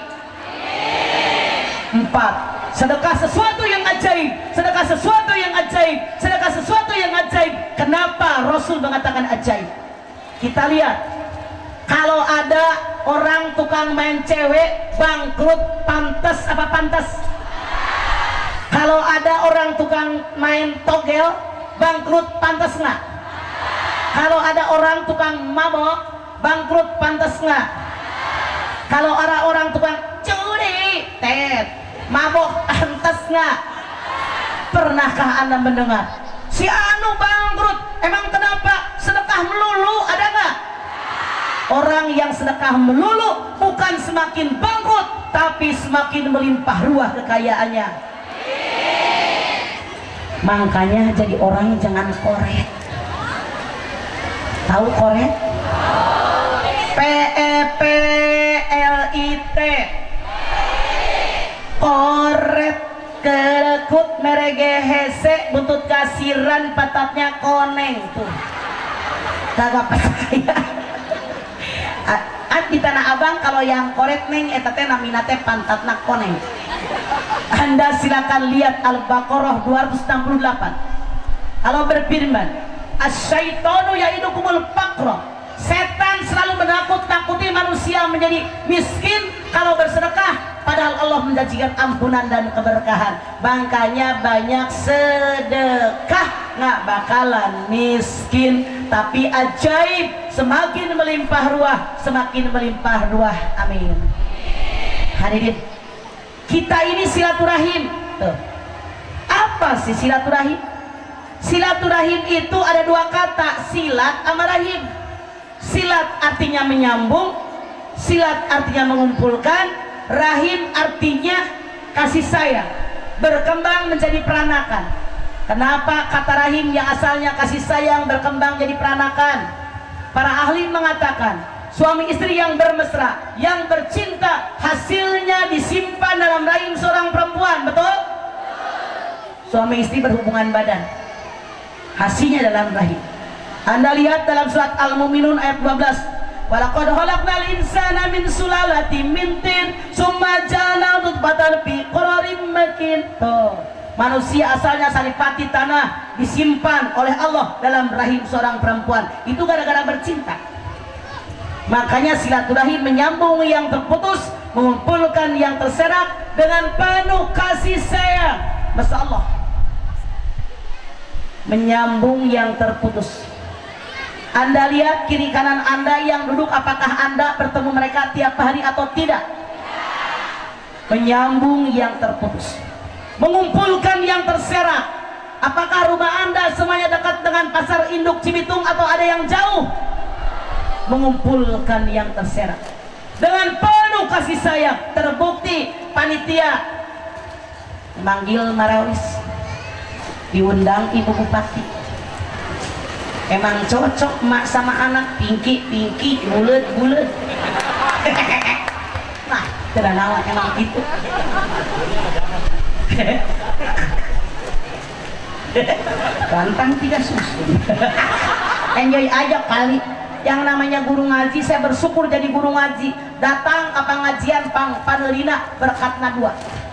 4. Sedekah sesuatu yang ajaib, sedekah sesuatu yang ajaib, sedekah sesuatu yang ajaib. Kenapa Rasul mengatakan ajaib? Kita lihat, kalau ada orang tukang main cewek bangkrut, pantas apa pantas? Kalau ada orang tukang main togel bangkrut, pantas nggak? Kalau ada orang tukang mabok bangkrut, pantas nggak? Kalau ada orang tukang curi, mabok, pantas nggak? Pernahkah Anda mendengar si anu bangkrut? Emang kenapa? Sedekah melulu, ada nggak? Orang yang sedekah melulu bukan semakin bangkrut, tapi semakin melimpah ruah kekayaannya. Makanya jadi orang jangan koret. Tahu koret? PEPLIT. Koret kelekut merege hese buntut kasiran patatnya koneng tuh. kagak percaya. Di Tanah Abang kalau yang korek neng eta teh namina teh pantatna koneng. Anda silakan lihat Al-Baqarah 268. Allah berfirman, "Asy-syaitanu ya'idukumul faqra." Setan selalu menakut-nakuti manusia menjadi miskin kalau bersedekah, padahal Allah menjanjikan ampunan dan keberkahan. Makanya banyak sedekah nggak bakalan miskin, tapi ajaib, semakin melimpah ruah, semakin melimpah ruah. Amin. Hadirin, kita ini silaturahim. Tuh. Apa sih silaturahim? Silaturahim itu ada dua kata, silat sama rahim. Silat artinya menyambung, silat artinya mengumpulkan, rahim artinya kasih sayang, berkembang menjadi peranakan. Kenapa kata rahim yang asalnya kasih sayang berkembang jadi peranakan? Para ahli mengatakan suami istri yang bermesra, yang bercinta, hasilnya disimpan dalam rahim seorang perempuan. Betul? Suami istri berhubungan badan, hasilnya dalam rahim. Anda lihat dalam surat Al-Mu'minun ayat 12, walaqad khalaqnal insana min sulalatin min tin tsumma ja'alnahu nutfatan fi qararin makin. Manusia asalnya saripati tanah, disimpan oleh Allah dalam rahim seorang perempuan. Itu gara-gara bercinta. Makanya silaturahim menyambung yang terputus, mengumpulkan yang terserak dengan penuh kasih sayang. Masya Allah, menyambung yang terputus. Anda lihat kiri kanan Anda yang duduk, apakah Anda bertemu mereka tiap hari atau tidak? Menyambung yang terputus, mengumpulkan yang terserak. Apakah rumah Anda semuanya dekat dengan pasar induk Cibitung atau ada yang jauh? Mengumpulkan yang terserak dengan penuh kasih sayang. Terbukti panitia memanggil Marawis, diundang Ibu Bupati. Emang cocok mak sama anak, pinki, bulet. Nah, tidak nawa emang gitu. Ganteng tiga susun. Enjoy aja kali. Yang namanya guru ngaji, saya bersyukur jadi guru ngaji. Datang ke pengajian panelina berkatna 2.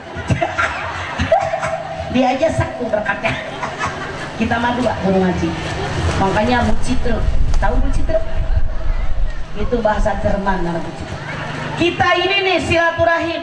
Dia aja satu berkatnya. Kita mah 2 guru ngaji. Makanya Bu Citra, tahu Bu Citra? Itu bahasa Jerman nama Bu Citra. Kita ini nih silaturahim.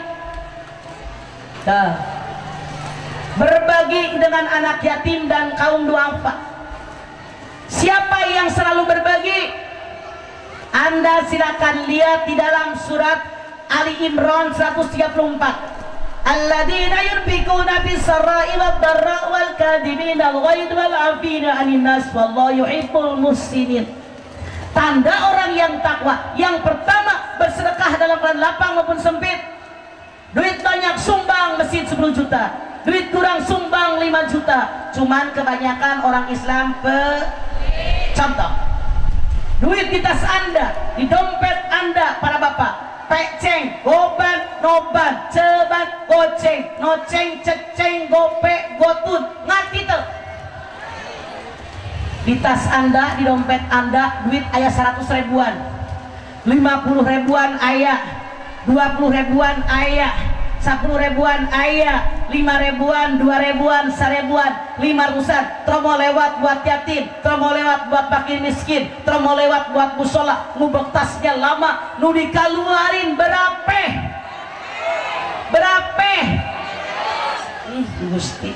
Berbagi dengan anak yatim dan kaum duafa. Siapa yang selalu berbagi? Anda silakan lihat di dalam surat Ali Imran 134. Alladzina yunfikuna fis sarai wad dharra wal kadhibina al ghaidh wal 'afina 'anil nas wallahu yuhibbul muhsinin. Tanda orang yang takwa, yang pertama bersedekah dalam keadaan lapang maupun sempit. Duit banyak sumbang masjid 10 juta, duit kurang sumbang 5 juta. Cuman kebanyakan orang Islam contoh, duit di tas Anda, di dompet Anda para bapak, peceng, goban, noban, ceban, goceng, noceng, ceceng, gope, gotun, ngerti tuh. Di tas Anda, di dompet Anda, duit ayah 100 ribuan, 50 ribuan ayah, 20 ribuan ayah, 10 ribuan ayah, 5 ribuan, 2 ribuan, 1 ribuan, 5 rusan, tromo lewat buat yatim, tromo lewat buat fakir miskin, tromo lewat buat musola, ngubek tasnya lama, nu dikaluarin berapa? Gusti,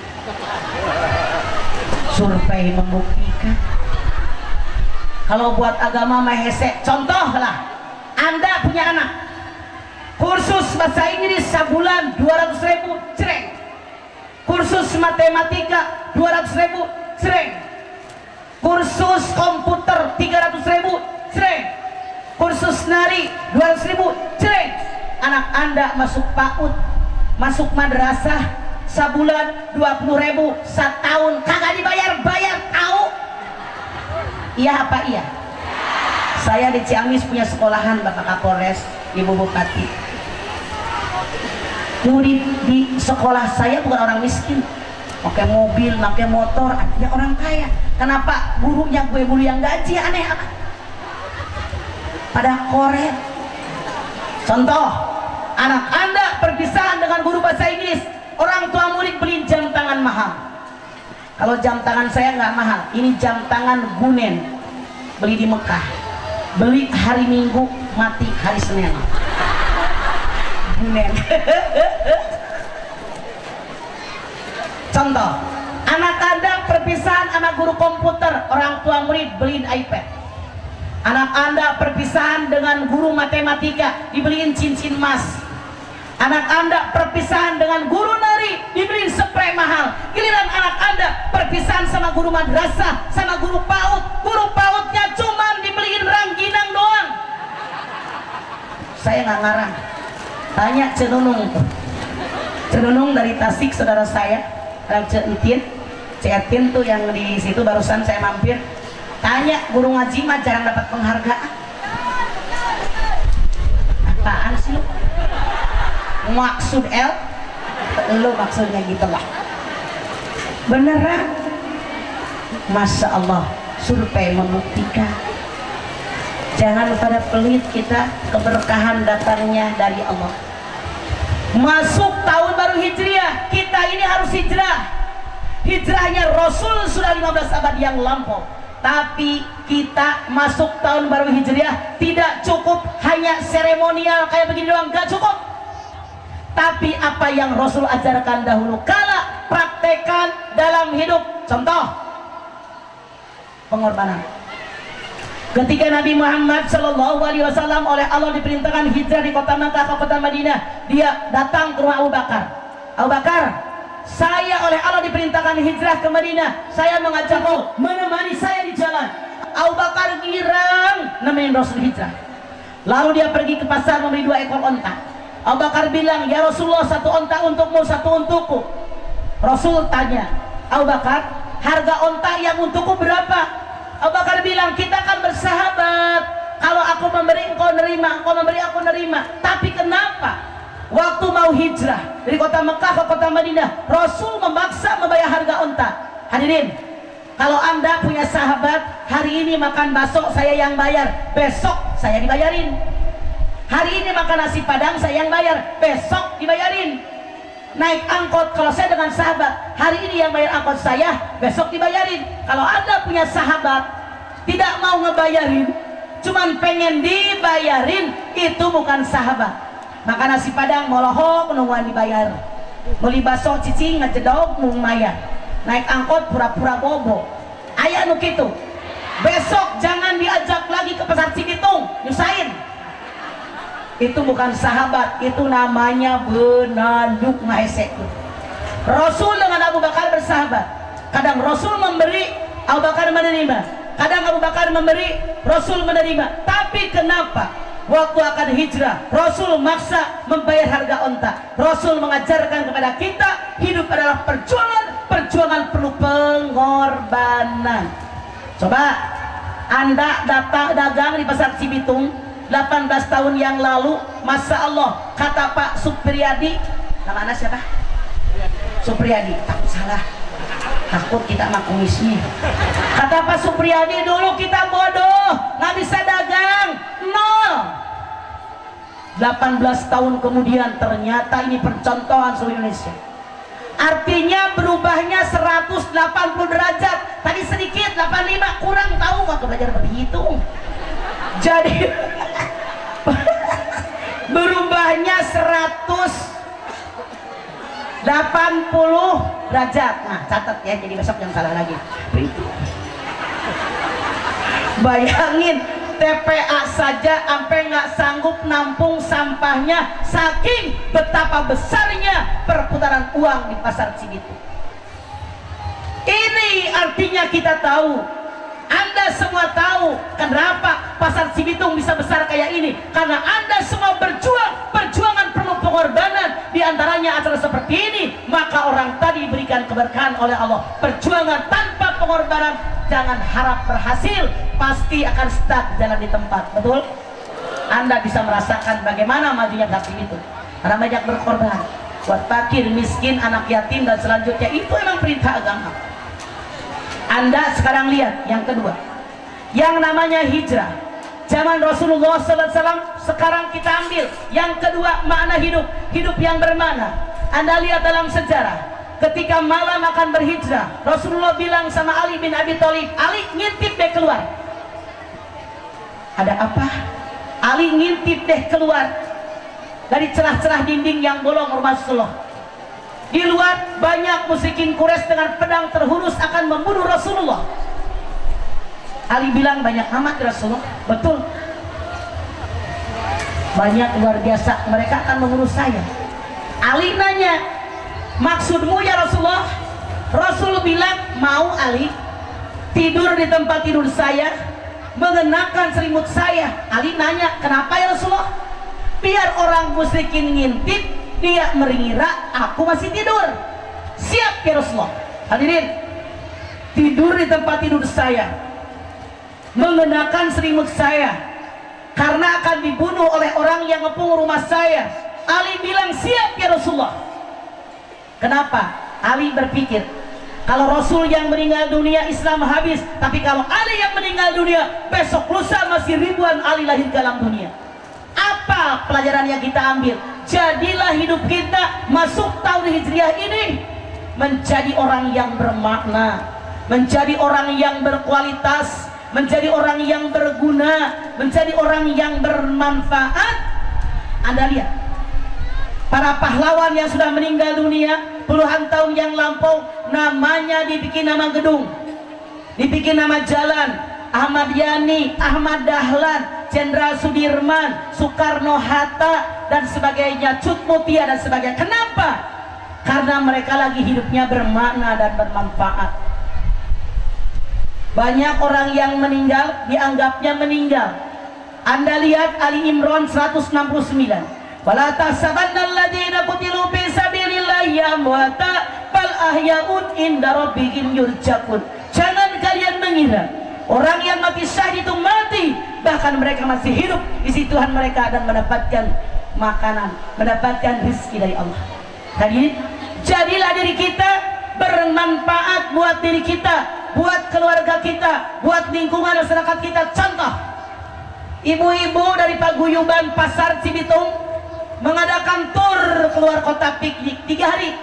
survei membuktikan. Kalau buat agama mah hese, contoh lah, Anda punya anak, kursus bahasa Inggris sebulan 200 ribu, cereng. Kursus matematika 200 ribu, cereng. Kursus komputer 300 ribu, cereng. Kursus nari 200 ribu, cereng. Anak Anda masuk PAUD, masuk madrasah, sebulan 20 ribu, setahun kagak dibayar-bayar, tahu? Iya apa iya? Saya di Ciamis punya sekolahan, Bapak Kapolres, Ibu Bupati. Murid di sekolah saya bukan orang miskin, pakai mobil, pakai motor, artinya orang kaya. Kenapa gurunya gue mulu yang gaji? Aneh apa? pada korek. Contoh, anak Anda perpisahan dengan guru bahasa Inggris, orang tua murid beli jam tangan mahal. Kalau jam tangan saya nggak mahal, ini jam tangan Gunen, beli di Mekah, beli hari Minggu, mati hari Senin. Gunen. Contoh, anak Anda perpisahan sama guru komputer, orang tua murid beliin iPad. Anak Anda perpisahan dengan guru matematika, dibeliin cincin emas. Anak Anda perpisahan dengan guru nari, dibeliin spray mahal. Giliran anak Anda perpisahan sama guru madrasah, sama guru PAUD, guru PAUDnya cuman dibeliin rangginang doang. Saya nggak ngarang, tanya Cenunung tuh. Cenunung dari Tasik, saudara saya, Cetin tuh yang di situ barusan saya mampir. Tanya guru ngaji mah jarang dapat penghargaan. Apaan sih lu? Maksud lu maksudnya gitu lah. Beneran? Masya Allah, survei membuktikan. Jangan pada pelit kita, keberkahan datangnya dari Allah. Masuk tahun baru Hijriah, kita ini harus hijrah. Hijrahnya Rasul sudah 15 abad yang lampau. Tapi kita masuk tahun baru Hijriah tidak cukup hanya seremonial kayak begini doang, gak cukup. Tapi apa yang Rasul ajarkan dahulu kala, praktekan dalam hidup. Contoh, pengorbanan. Ketika Nabi Muhammad SAW oleh Allah diperintahkan hijrah di kota Makkah ke kota Madinah, dia datang ke rumah Abu Bakar. Abu Bakar, saya oleh Allah diperintahkan hijrah ke Madinah, saya mengajak kau menemani saya di jalan. Abu Bakar girang nemenin Rasul hijrah. Lalu dia pergi ke pasar membeli 2 ekor onta. Abu Bakar bilang, ya Rasulullah, 1 onta untukmu, 1 untukku. Rasul tanya, Abu Bakar, harga onta yang untukku berapa? Abu Bakar bilang, kita kan bersahabat, kalau aku memberi engkau nerima, engkau memberi aku nerima. Tapi kenapa waktu mau hijrah dari kota Mekah ke kota Madinah, Rasul memaksa membayar harga onta? Hadirin, kalau Anda punya sahabat, hari ini makan bakso saya yang bayar, besok saya dibayarin. Hari ini makan nasi padang saya yang bayar, besok dibayarin. Naik angkot, kalau saya dengan sahabat, hari ini yang bayar angkot saya, besok dibayarin. Kalau Anda punya sahabat tidak mau ngebayarin, cuman pengen dibayarin, itu bukan sahabat. Makan nasi padang molohok nungguan dibayar, beli bakso cicing ngejedok nung mayar, naik angkot pura-pura bobo. Aya nu kitu. Besok jangan diajak lagi ke pasar Cibitung, nyusahin. Itu bukan sahabat, itu namanya benanduk ngaesek. Rasul dengan Abu Bakar bersahabat. Kadang Rasul memberi, Abu Bakar menerima. Kadang Abu Bakar memberi, Rasul menerima. Tapi kenapa waktu akan hijrah Rasul maksa membayar harga onta? Rasul mengajarkan kepada kita, hidup adalah perjuangan. Perjuangan perlu pengorbanan. Coba Anda dagang di pasar Cibitung 18 tahun yang lalu, Masya Allah, kata Pak Supriyadi, nama Anda siapa? Supriyadi, takut salah, takut kita sama kumisnya. Kata Pak Supriyadi, dulu kita bodoh, nggak bisa dagang, 0. 18 tahun kemudian ternyata ini percontohan seluruh Indonesia. Artinya berubahnya 180 derajat. Tadi sedikit, 85, kurang tahu waktu belajar berhitung. Jadi berubahnya 180 derajat. Nah, catat ya, jadi besok jangan salah lagi. Itu. Bayangin, TPA saja sampai nggak sanggup nampung sampahnya, saking betapa besarnya perputaran uang di pasar Cibitung. Ini artinya kita tahu, Anda semua tahu kenapa pasar Cibitung bisa besar kayak ini, karena Anda semua berjuang. Perjuangan penuh pengorbanan, diantaranya acara seperti ini. Maka orang tadi berikan keberkahan oleh Allah. Perjuangan tanpa pengorbanan, jangan harap berhasil, pasti akan stuck jalan di tempat. Betul? Anda bisa merasakan bagaimana majunya pasar Cibitung karena banyak berkorban buat fakir, miskin, anak yatim, dan selanjutnya. Itu memang perintah agama. Anda sekarang lihat yang kedua, yang namanya hijrah. zaman Rasulullah SAW, sekarang kita ambil. Yang kedua, makna hidup, hidup yang bermakna. Anda lihat dalam sejarah, ketika malam akan berhijrah, Rasulullah bilang sama Ali bin Abi Thalib, Ali ngintip deh keluar. Ada apa? Ali ngintip deh keluar dari celah-celah dinding yang bolong rumah Rasulullah. Di luar banyak musyrikin Quraisy dengan pedang terhunus akan membunuh Rasulullah. Ali bilang, banyak amat Rasulullah. Betul, banyak, luar biasa, mereka akan membunuh saya. Ali nanya, maksudmu ya Rasulullah? Rasul bilang, mau Ali tidur di tempat tidur saya, mengenakan selimut saya. Ali nanya, kenapa ya Rasulullah? Biar orang musyrikin ngintip, dia mengira aku masih tidur. Siap ya Rasulullah. Hadirin, tidur di tempat tidur saya, mengenakan selimut saya, karena akan dibunuh oleh orang yang ngepung rumah saya. Ali bilang, siap ya Rasulullah. Kenapa? Ali berpikir, kalau Rasul yang meninggal dunia, Islam habis. Tapi kalau Ali yang meninggal dunia, besok lusa masih ribuan Ali lahir dalam dunia. Apa pelajaran yang kita ambil? Jadilah hidup kita masuk tahun Hijriah ini menjadi orang yang bermakna, menjadi orang yang berkualitas, menjadi orang yang berguna, menjadi orang yang bermanfaat. Anda lihat para pahlawan yang sudah meninggal dunia puluhan tahun yang lampau, namanya dibikin nama gedung, dibikin nama jalan. Ahmad Yani, Ahmad Dahlan, Jenderal Sudirman, Soekarno-Hatta dan sebagainya, Cut Mutia dan sebagainya. Kenapa? Karena mereka lagi hidupnya bermakna dan bermanfaat. Banyak orang yang meninggal dianggapnya meninggal. Anda lihat Ali Imran 169. Wala tahsabanna alladziina qutilu fi sabilillahi amwata bal ahyaun inda rabbihim yurzaqun. Jangan kalian mengira orang yang mati syahid itu mati, bahkan mereka masih hidup di sisi Tuhan mereka dan mendapatkan makanan, mendapatkan rezeki dari Allah. Jadi jadilah diri kita bermanfaat buat diri kita, buat keluarga kita, buat lingkungan masyarakat kita. Contoh, ibu-ibu dari paguyuban Pasar Cibitung mengadakan tur keluar kota piknik 3 hari.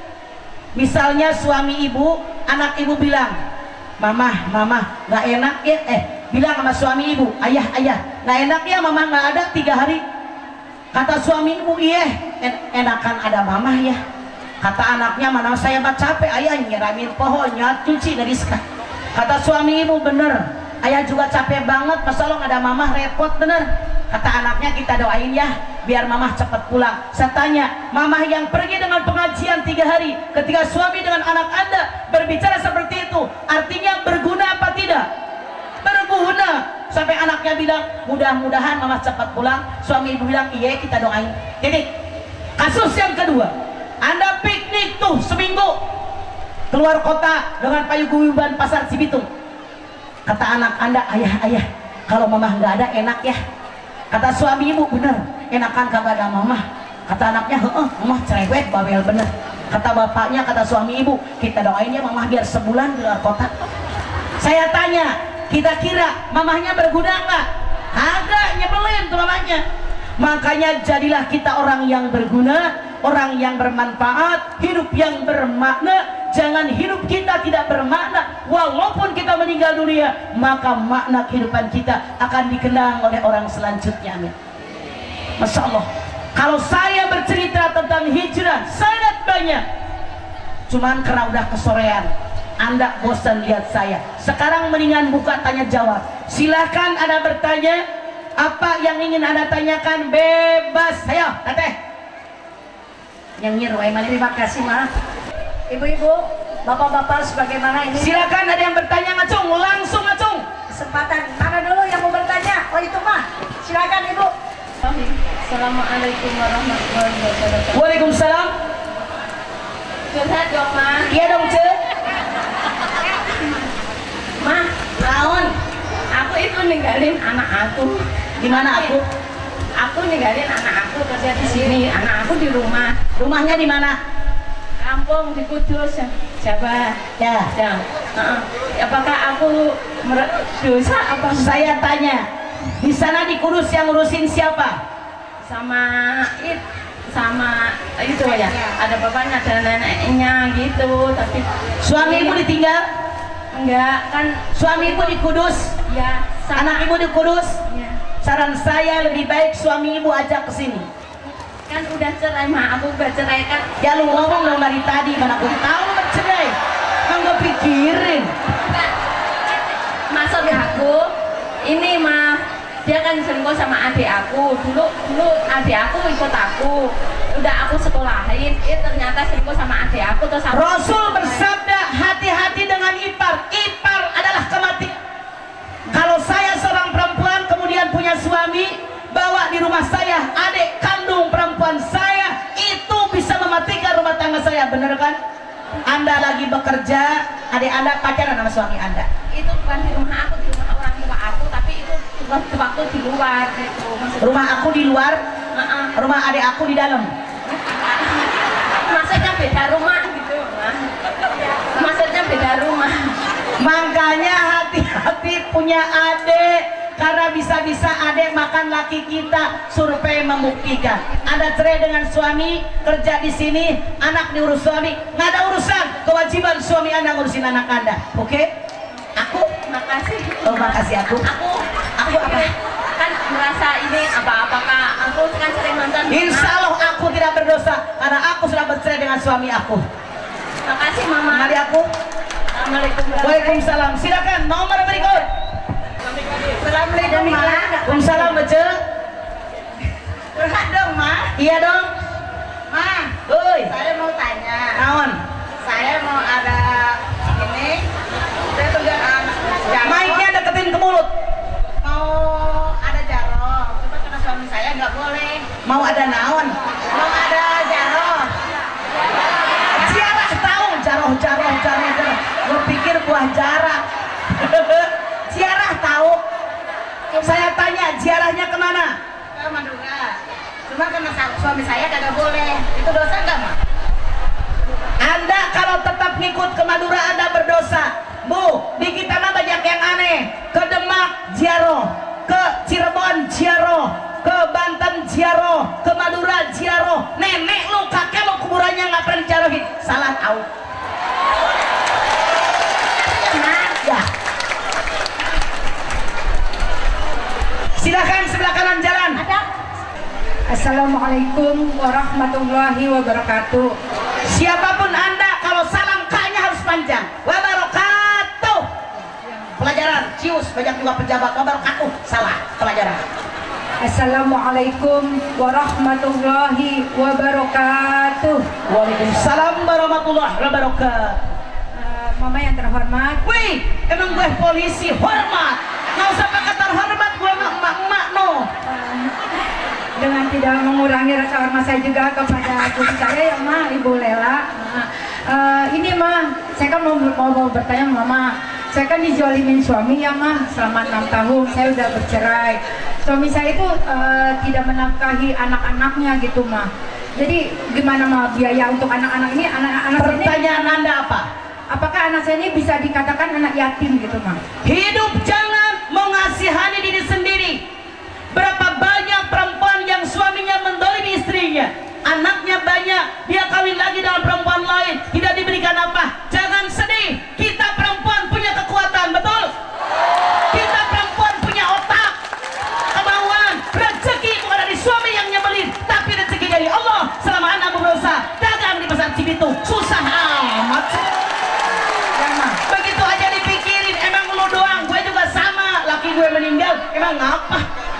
Misalnya suami ibu, anak ibu bilang, Mama, nggak enak ya, bilang sama suami ibu, ayah, nggak enak ya mama nggak ada 3 hari. Kata suami ibu, iya, enakan ada mama ya. Kata anaknya, mana saya mah capek, ayah nyiramin pohonnya, cuci dari sekarang. Kata suami ibu, bener, ayah juga capek banget, masa lo nggak ada mama, repot bener. Kata anaknya, kita doain ya, biar mamah cepat pulang. Saya tanya, mamah yang pergi dengan pengajian 3 hari, ketika suami dengan anak Anda berbicara seperti itu, artinya berguna apa tidak? Berguna. Sampai anaknya bilang, mudah-mudahan mamah cepat pulang. Suami ibu bilang, iya kita doain. Jadi kasus yang kedua, Anda piknik tuh seminggu keluar kota dengan paguyuban Pasar Cibitung. Kata anak Anda, ayah, kalau mamah nggak ada enak ya. Kata suami ibu, bener, enakan kagak ada mamah. Kata anaknya, mamah cerewet, bawel bener. Kata bapaknya, kata suami ibu, kita doain ya mamah biar sebulan di luar kota. Saya tanya, kita kira mamahnya berguna nggak? Agak, nyebelin tuh mamahnya. Makanya jadilah kita orang yang berguna, orang yang bermanfaat, hidup yang bermakna. Jangan hidup kita tidak bermakna. Walaupun kita meninggal dunia, maka makna kehidupan kita akan dikenang oleh orang selanjutnya. Amin. Masya Allah, kalau saya bercerita tentang hijrah sangat banyak, cuman karena udah kesorean Anda bosan lihat saya. Sekarang mendingan buka tanya jawab. Silahkan Anda bertanya, apa yang ingin Anda tanyakan, bebas. Ayo, teteh yang nyirwai, terima kasih mah. Ibu-ibu, bapak-bapak, sebagaimana ini. Silakan ada yang bertanya, ngacung, langsung ngacung. Kesempatan, mana dulu yang mau bertanya? Oh itu mah, silakan ibu. Assalamualaikum warahmatullahi wabarakatuh. Waalaikumsalam. Curhat dong mah. Iya dong ce. Mah, Naon? aku itu ninggalin anak aku. Di mana aku? Aku ninggalin anak aku kerja di sini. Anak aku di rumah. Rumahnya di mana? Kampung di Kudus, Jawa. Ya. Apakah aku dosa apa? Saya tanya, Di sana di Kudus yang ngurusin siapa? Sama itu ya. Ada bapaknya, ada neneknya gitu. Tapi Suamimu ditinggal? enggak kan. Suamimu di Kudus? Ya. Anak ibu di Kudus? Ya. Saran saya lebih baik suami ibu ajak ke sini. Kan udah cerai mah, aku udah cerai kan. Ya lu ngomong dong dari tadi, mana aku tahu lu bercerai. Kan gue pikirin. Maksud aku, ini mah dia kan selingkuh sama adik aku. Dulu adik aku ikut aku. Udah aku sekolahin, ternyata selingkuh sama adik aku terus aku. Rasul bersabda, hati-hati dengan ipar. Ipar adalah kematian. Kalau saya seorang perempuan kemudian punya suami, bawa di rumah saya adik kandung perempuan saya, itu bisa mematikan rumah tangga saya, bener kan? Anda lagi bekerja, adik Anda pacaran sama suami Anda. Itu bukan di rumah aku, di rumah orang tua aku, tapi itu waktu di luar gitu. Rumah aku di luar, rumah adik aku di dalam. Maksudnya beda rumah gitu, maksudnya beda rumah. Makanya hati-hati punya adik, karena bisa-bisa adik makan laki kita. Survei membuktikan. Anda cerai dengan suami, kerja di sini, anak diurus suami, nggak ada urusan. Kewajiban suami Anda ngurusin anak Anda. Oke? Aku? Makasih. Oh, makasih aku. Aku apa? Kan merasa ini apakah aku kan sering nonton. Insya Allah aku tidak berdosa karena aku sudah bercerai dengan suami aku. Makasih Mama. Mari aku. Assalamualaikum. Waalaikumsalam. Silakan nomor berikut. Assalamualaikum Ma. Waalaikumsalam Bece. Curhat dong Ma. Iya dong. Ma. Oi. Saya mau tanya. Naon. Saya mau ada ini. Saya tujuan anak. Mic-nya deketin ke mulut. Mau ada jaro. Cuma karena suami saya nggak boleh. Mau ada naon. Mau ada jaro. Ziarah tahu jaroh. Gue pikir buah jarak. Ziarah tahu. Saya tanya ziarahnya kemana? Ke Madura. Cuma karena suami saya kagak boleh. Itu dosa nggak Ma? Anda kalau tetap ngikut ke Madura Anda berdosa. Bu, di kita mah banyak yang aneh. Ke Demak ziarah, ke Cirebon ziarah, ke Banten ziarah, ke Madura ziarah. Nenek lu, kakek lu kuburannya nggak pernah diziarahin. Salah tahu. Ya. Silakan sebelah kanan jalan. Ada. Assalamualaikum warahmatullahi wabarakatuh. Siapapun Anda kalau salam K-nya harus panjang. Wabarakatuh. Pelajaran cius banyak juga pejabat. Wabarakatuh salah pelajaran. Assalamualaikum warahmatullahi wabarakatuh. Waalaikumsalam warahmatullahi wabarakatuh. Mama yang terhormat, Wih, emang gue polisi hormat. Nggak usah pakai terhormat, gue emak no. dengan tidak mengurangi rasa hormat saya juga kepada ibu saya ya Ma, Ibu Lela. Ini Ma, saya kan mau bertanya Mama. Saya kan dijolimin suami ya Ma, selama 6 tahun saya udah bercerai. Suami saya itu tidak menafkahi anak-anaknya gitu Ma. Jadi gimana Ma biaya untuk anak-anak ini? Anak-anak Pertanyaan Anda apa? apakah anak saya ini bisa dikatakan anak yatim gitu Ma? Hidup jangan mengasihani diri sendiri. Berapa banyak perempuan yang suaminya mendolimi istrinya, anaknya banyak, dia kawin lagi dengan perempuan lain, tidak diberikan apa. Jangan sedih, kita perempuan punya kekuatan, betul? Kita perempuan punya otak, kemauan, rezeki bukan dari suami yang nyebelin, tapi rezeki dari Allah. Selama Anda berusaha dagang di pasar Cibitung, susah amat. Begitu aja dipikirin, emang lu doang, gue juga sama. Laki gue meninggal, emang ngapa?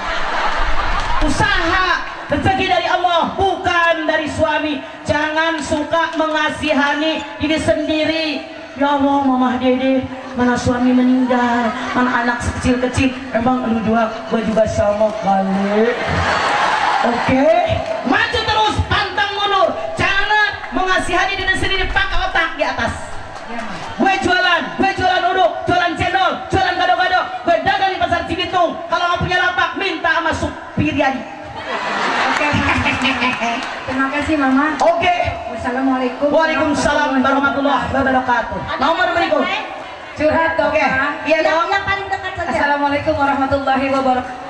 Usaha, rezeki dari Allah, bukan dari suami. Jangan suka mengasihani diri sendiri. Ya Allah, Mama Dede, mana suami meninggal, mana anak kecil-kecil. Emang lu doang, gue juga sama kali. Oke, maju terus, pantang mundur. Jangan mengasihani diri sendiri, pakai otak di atas. Gue jualan uduk, jualan cendol, jualan gado-gado, gue dagang di pasar Cibitung. Kalau nggak punya lapak, minta sama supirian. Oke. Terima kasih Mama. Oke. Wassalamualaikum. Waalaikumsalam warahmatullahi wabarakatuh. Nomor berikut. Curhat dong Oke. Ma. Iya dong. Yang paling dekat saja. Assalamualaikum warahmatullahi wabarakatuh.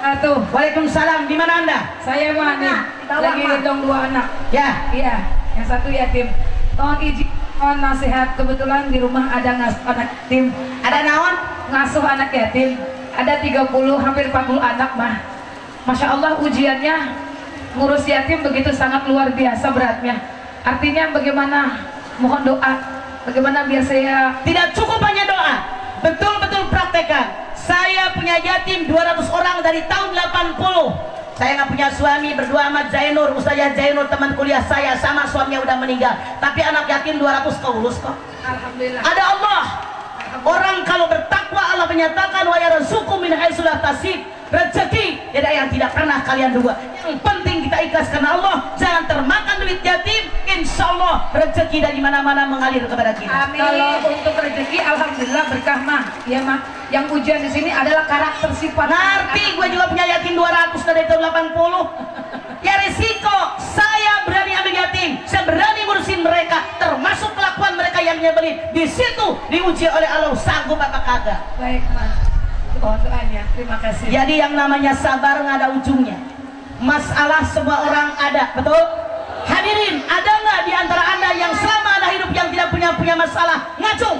Tuh, Waalaikumsalam. Di mana Anda? saya mah nih lagi gendong 2 anak. Ya. Iya, yang satu yatim. Tolong izin nasihat, kebetulan di rumah ada ngasuh anak yatim. Ada naon? Ngasuh anak yatim. Ada 30 hampir 40 anak mah. Masya Allah ujiannya ngurus yatim begitu sangat luar biasa beratnya. Artinya bagaimana, mohon doa, bagaimana biar saya Tidak cukup hanya doa, betul-betul praktekkan. Saya punya yatim 200 orang dari tahun 80. Saya nggak punya suami, berdua sama Zainur, Ustazah Zainur, teman kuliah saya, sama suaminya udah meninggal. Tapi anak yatim 200 keurus kok. Alhamdulillah. Ada Allah. Orang kalau bertakwa Allah menyatakan wa yarzuqu min haitsu la tasib. Rezeki tidak yang tidak pernah kalian duga. Yang penting kita ikhlas karena Allah, jangan termakan duit yatim. Insya Allah rezeki dari mana-mana mengalir kepada kita. Amin. Kalau untuk rezeki, alhamdulillah berkah mah, ya mah. Yang ujian di sini adalah karakter sifat. Ngerti, gue juga punya yatim 200 dari tahun 80. Ya resiko, saya berani ambil yatim, saya berani ngurusin mereka, termasuk kelakuan mereka yang nyebelin. Di situ diuji oleh Allah, sanggup apa kagak. Baik mah. Mohon doanya. Terima kasih. Jadi yang namanya sabar nggak ada ujungnya. Masalah semua orang ada, betul? Hadirin, ada nggak di antara anda yang selama anda hidup yang tidak punya masalah? Ngacung.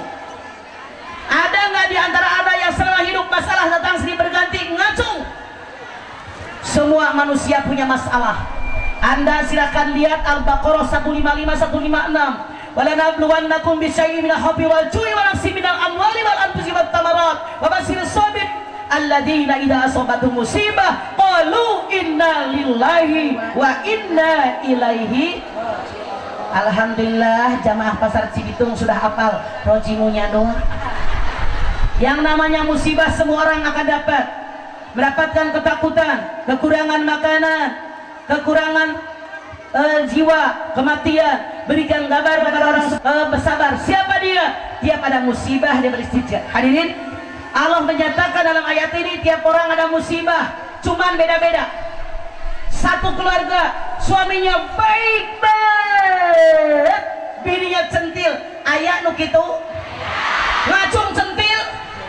Ada nggak di antara anda yang selama hidup masalah datang silih berganti? Ngacung. Semua manusia punya masalah. Anda silakan lihat Al-Baqarah 155 156. Walanabluwannakum bisyai'in minal khawfi wal ju'i wa naqsin minal amwali wal anfusi wat thamarat wa basyiris sabirin alladzina idza asabatuhum musibah qalu inna lillahi wa inna ilaihi. Alhamdulillah jamaah pasar Cibitung sudah hafal rojimunya doang. Yang namanya musibah semua orang akan mendapatkan ketakutan, kekurangan makanan, kekurangan jiwa, kematian. Berikan kabar kepada orang bersabar. Siapa dia? Tiap ada musibah dia beristighfar. Hadirin, Allah menyatakan dalam ayat ini tiap orang ada musibah, cuman beda-beda. Satu keluarga suaminya baik banget, bininya centil. Ayah nu kitu ngacung centil.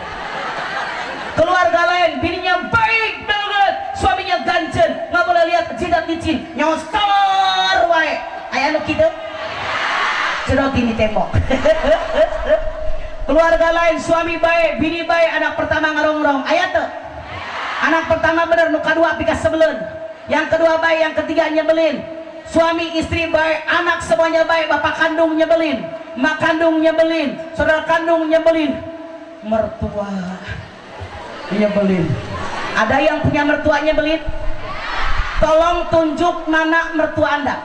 Keluarga lain bininya baik banget, suaminya ganjen, nggak boleh lihat jidat licin, nyosor wae. Ayah nu kitu cerot ini tembok. Keluarga lain suami baik, bini baik, anak pertama ngarong-ngarong. Ayat tuh. Anak pertama bener, nu kedua pikas sebelen. Yang kedua baik, yang ketiga nyebelin. Suami istri baik, anak semuanya baik, bapak kandung nyebelin, mak kandung nyebelin, saudara kandung nyebelin, mertua nyebelin. Ada yang punya mertua nyebelin? Tolong tunjuk mana mertua Anda.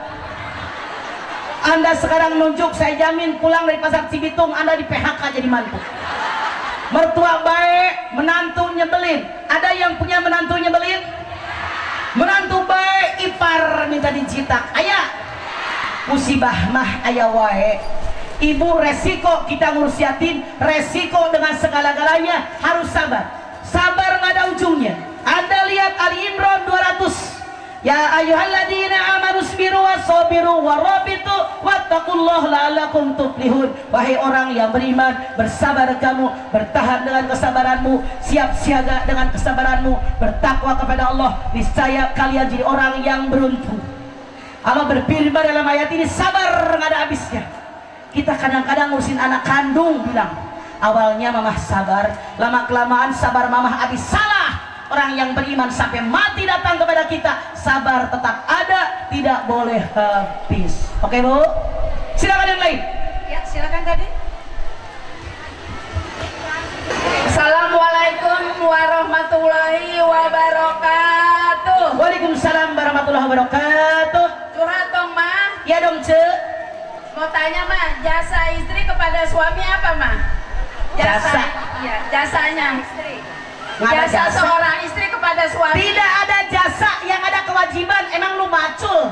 Anda sekarang nunjuk, saya jamin pulang dari pasar Cibitung Anda di PHK jadi mantu. Mertua baik, menantu nyebelin. Ada yang punya menantu nyebelin? Menantu baik, ipar minta dijitak. Ayah, musibah mah ayah wae. Ibu, resiko kita ngurus yatim, resiko dengan segala-galanya, harus sabar. Sabar nggak ada ujungnya. Anda lihat Ali Imran 200. Ya ayyuhalladzina amanu sabiru wasabiru warabitu wattaqullaha la'allakum tuflihun. Wahai orang yang beriman, bersabar kamu, bertahan dengan kesabaranmu, siap siaga dengan kesabaranmu, bertakwa kepada Allah, niscaya kalian jadi orang yang beruntung. Allah berfirman dalam ayat ini, sabar nggak ada habisnya. Kita kadang-kadang ngurusin anak kandung, bilang awalnya mamah sabar, lama kelamaan sabar mamah habis. Salah. Orang yang beriman sampai mati datang kepada kita, sabar tetap ada, tidak boleh habis. Oke Bu, silakan yang lain. Ya, silakan tadi. Assalamualaikum warahmatullahi wabarakatuh. Waalaikumsalam warahmatullahi wabarakatuh. Curhat dong mah. Ya dong Ce. Mau tanya mah, jasa istri kepada suami apa mah? Jasa. Iya, jasanya istri. Nggak ada Jasa jasa. seorang istri kepada suami. Tidak ada jasa, yang ada kewajiban. Emang lu macul?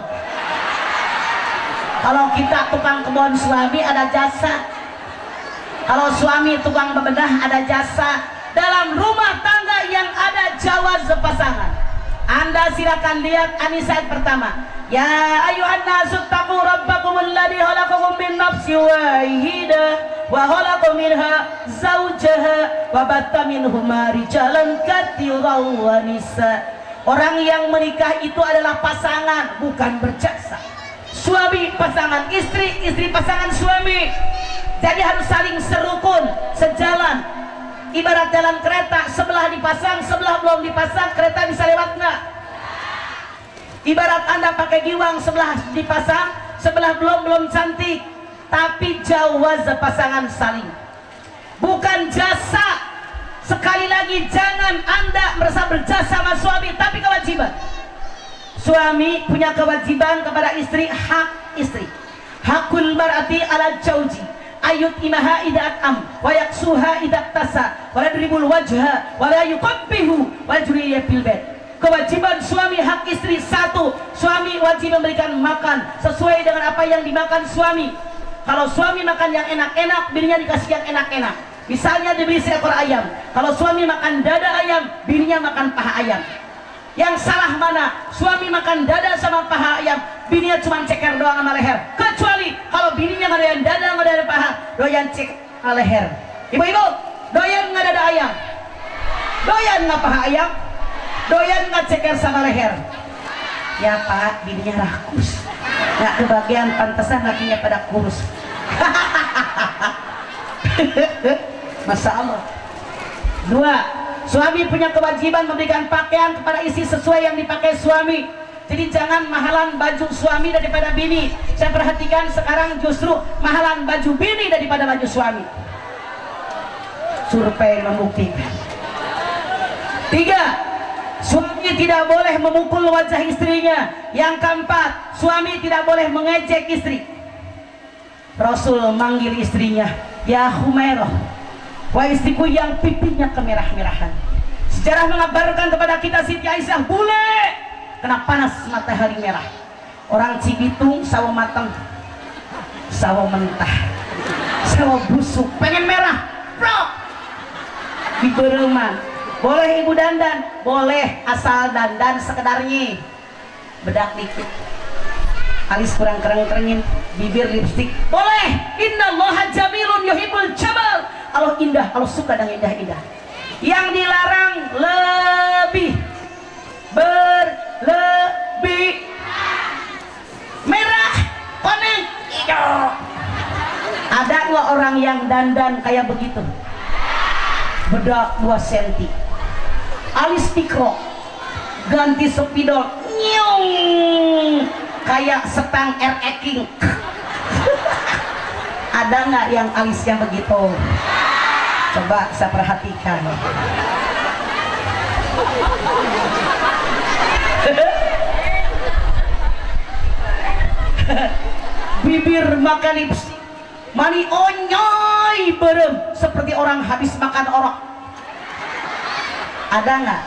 Kalau kita tukang kebun suami ada jasa. Kalau suami tukang bebenah ada jasa. Dalam rumah tangga yang ada jawaz pasangan. Anda silakan lihat anisat pertama. Ya ayuhan nasu taqu rabbakum alladhi khalaqakum min nafsin wahidah wa khalaqa minha zawjaha wa batta minhuma rijalan katsiran wa nisaa. Orang yang menikah itu adalah pasangan, bukan berjasa. Suami pasangan istri, istri pasangan suami. Jadi harus saling serukun, sejalan. Ibarat jalan kereta, sebelah dipasang, sebelah belum dipasang, kereta bisa lewat nggak? Ibarat Anda pakai giwang, sebelah dipasang, sebelah belum cantik. Tapi jawaz pasangan saling, bukan jasa. Sekali lagi, jangan Anda merasa berjasa sama suami, tapi kewajiban. Suami punya kewajiban kepada istri, hak istri. Hakul mar'ati ala jauji ayut imaha idat am wa yaksuha idat tasa wa ladribul wajha wa la yuqabbihu wa juriya fil bait. Kewajiban suami, hak istri. Satu, suami wajib memberikan makan sesuai dengan apa yang dimakan suami. Kalau suami makan yang enak-enak, bininya dikasih yang enak-enak. Misalnya dibeli seekor ayam, kalau suami makan dada ayam, bininya makan paha ayam. Yang salah mana? Suami makan dada sama paha ayam, bininya cuma ceker doang sama leher. Kecuali kalau bininya nggak doyan dada, nggak doyan paha, doyan ceker sama leher. Ibu-ibu, doyan nggak dada ayam? Doyan nggak paha ayam? Doyan nggak ceker sama leher? Ya Pak, bininya rakus, nggak kebagian, pantesan lakinya pada kurus. Masya Allah. Dua, suami punya kewajiban memberikan pakaian kepada istri sesuai yang dipakai suami. Jadi jangan mahalan baju suami daripada bini. Saya perhatikan sekarang justru mahalan baju bini daripada baju suami. Survei membuktikan. Tiga, suami tidak boleh memukul wajah istrinya. Yang keempat, suami tidak boleh mengejek istri. Rasul manggil istrinya, ya Humairah, wah istriku yang pipinya kemerah-merahan. Sejarah mengabarkan kepada kita Siti Aisyah bule kena panas matahari merah. Orang Cibitung sawo mateng, sawo mentah, sawo busuk, pengen merah, bro. Di bereman, boleh ibu dandan, boleh asal dandan sekedarnya, bedak dikit, alis kurang kereng-kerengin, bibir lipstik, boleh. Innallaha jamilun yuhibbul jamal. Allah indah, Allah suka dengan indah-indah. Yang dilarang lebih berlebih merah, koneng, hijau. Ada nggak orang yang dandan kayak begitu? Bedak 2 cm, alis tikro, ganti spidol, nyung, kayak setang King. Ada nggak yang alisnya begitu? Coba saya perhatikan. Bibir makan lipstick, mani onyoy berem seperti orang habis makan orok. Ada nggak?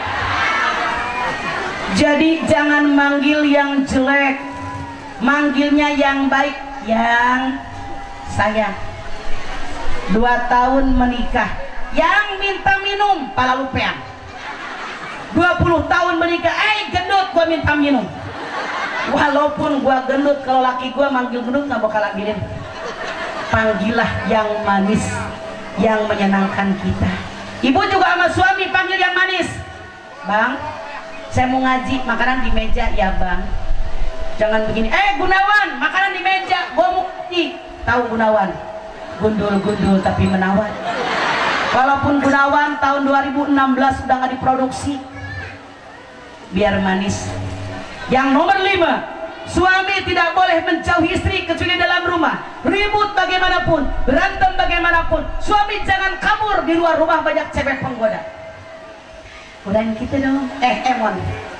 Jadi jangan manggil yang jelek, manggilnya yang baik. Yang sayang, 2 tahun menikah, yang minta minum pala lupean. 20 tahun menikah, gendut gua minta minum. Walaupun gua gendut, kalau laki gua manggil gendut nggak bakal ambilin. Panggillah yang manis, yang menyenangkan kita. Ibu juga sama suami panggil yang manis. Bang, saya mau ngaji, makanan di meja. Ya bang, jangan begini. Gunawan, makanan di meja. Gua mau ngaji. Tahu Gunawan? Gundul-gundul tapi menawan. Walaupun Gunawan tahun 2016 sudah nggak diproduksi. Biar manis. Yang nomor 5, suami tidak boleh menjauhi istri kecuali dalam rumah. Ribut bagaimanapun, berantem bagaimanapun, suami jangan kabur. Di luar rumah banyak cewek penggoda. Godain kita dong. Emon.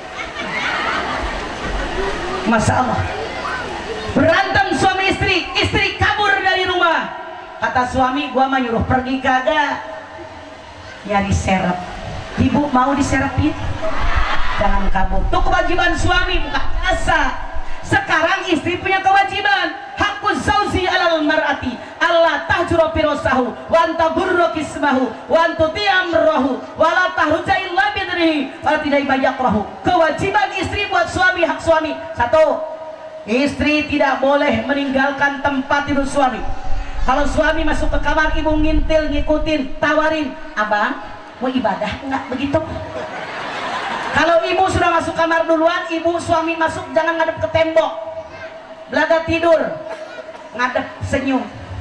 Masya Allah. Berantem suami istri, istri kabur dari rumah. Kata suami, gua mah nyuruh pergi kagak. Ya diserep. Ibu mau diserepin? Jangan kabur. Itu kewajiban suami, bukan asa. Sekarang istri punya kewajiban. Hakuz zauji alal mar'ati Allah tahjura firasahu wa anta burru kismahu wa antu tiamrahu wa la tahruja illa bidrihi wa tidak ibayakrahu. Kewajiban istri buat suami, hak suami. 1, istri tidak boleh meninggalkan tempat tidur suami. Kalau suami masuk ke kamar, ibu ngintil, ngikutin, tawarin, abang mau ibadah enggak begitu? Kalau ibu sudah masuk kamar duluan, ibu suami masuk jangan ngadep ke tembok. Belaga tidur, ngadep senyum.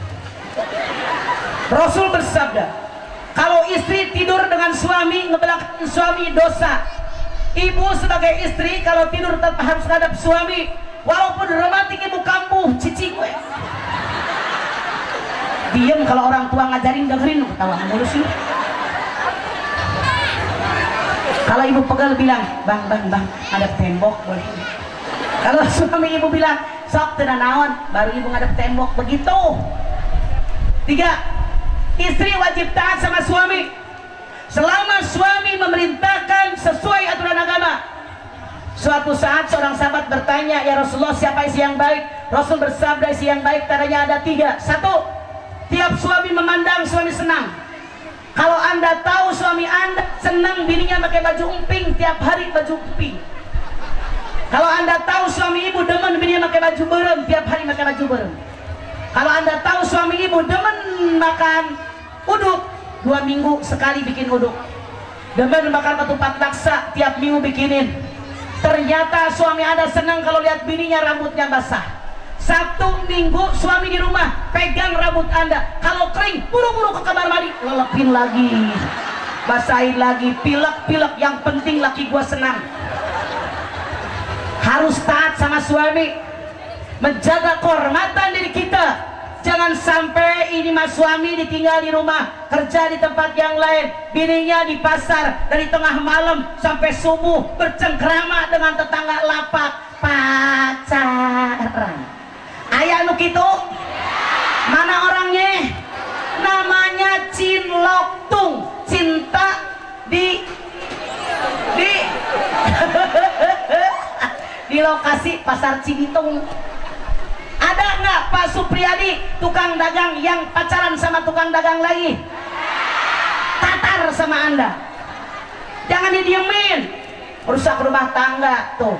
Rasul bersabda, kalau istri tidur dengan suami, ngebelakangin suami dosa. Ibu sebagai istri kalau tidur tetap harus ngadep suami. Walaupun romantik ibu kambuh, cici gue. Diem kalau orang tua ngajarin, dengerin, ketawa mulus lu. Kalau ibu pegel bilang, bang, ngadep tembok boleh. Kalau suami ibu bilang, sok teu naon, baru ibu ngadep tembok, begitu. 3. Istri wajib taat sama suami selama suami memerintahkan sesuai aturan agama. Suatu saat seorang sahabat bertanya, ya Rasulullah, siapa isi yang baik? Rasul bersabda, isi yang baik tandanya ada 3. 1, tiap suami memandang suami senang. Kalau anda tahu suami anda senang bininya pakai baju emping, tiap hari baju emping. Kalau anda tahu suami ibu demen bininya pakai baju berem, tiap hari pakai baju berem. Kalau anda tahu suami ibu demen makan uduk, 2 minggu sekali bikin uduk. Demen makan ketupat laksa, tiap minggu bikinin. Ternyata suami anda senang kalau lihat bininya rambutnya basah. 1 minggu suami di rumah pegang rambut anda, kalau kering buru-buru ke kamar mandi, lelepin lagi, basahin lagi, pilek-pilek. Yang penting laki gua senang. Harus taat sama suami, menjaga kehormatan diri kita. Jangan sampai ini mas suami ditinggal di rumah, kerja di tempat yang lain, bininya di pasar, dari tengah malam sampai subuh bercengkrama dengan tetangga lapak, pacaran. Ayah nu kitu? Mana orangnya? Namanya cinloktung, cinta di di lokasi pasar Cibitung. Ada nggak Pak Supriyadi tukang dagang yang pacaran sama tukang dagang lagi? Tatar sama anda. Jangan didiemin, rusak rumah tangga tuh.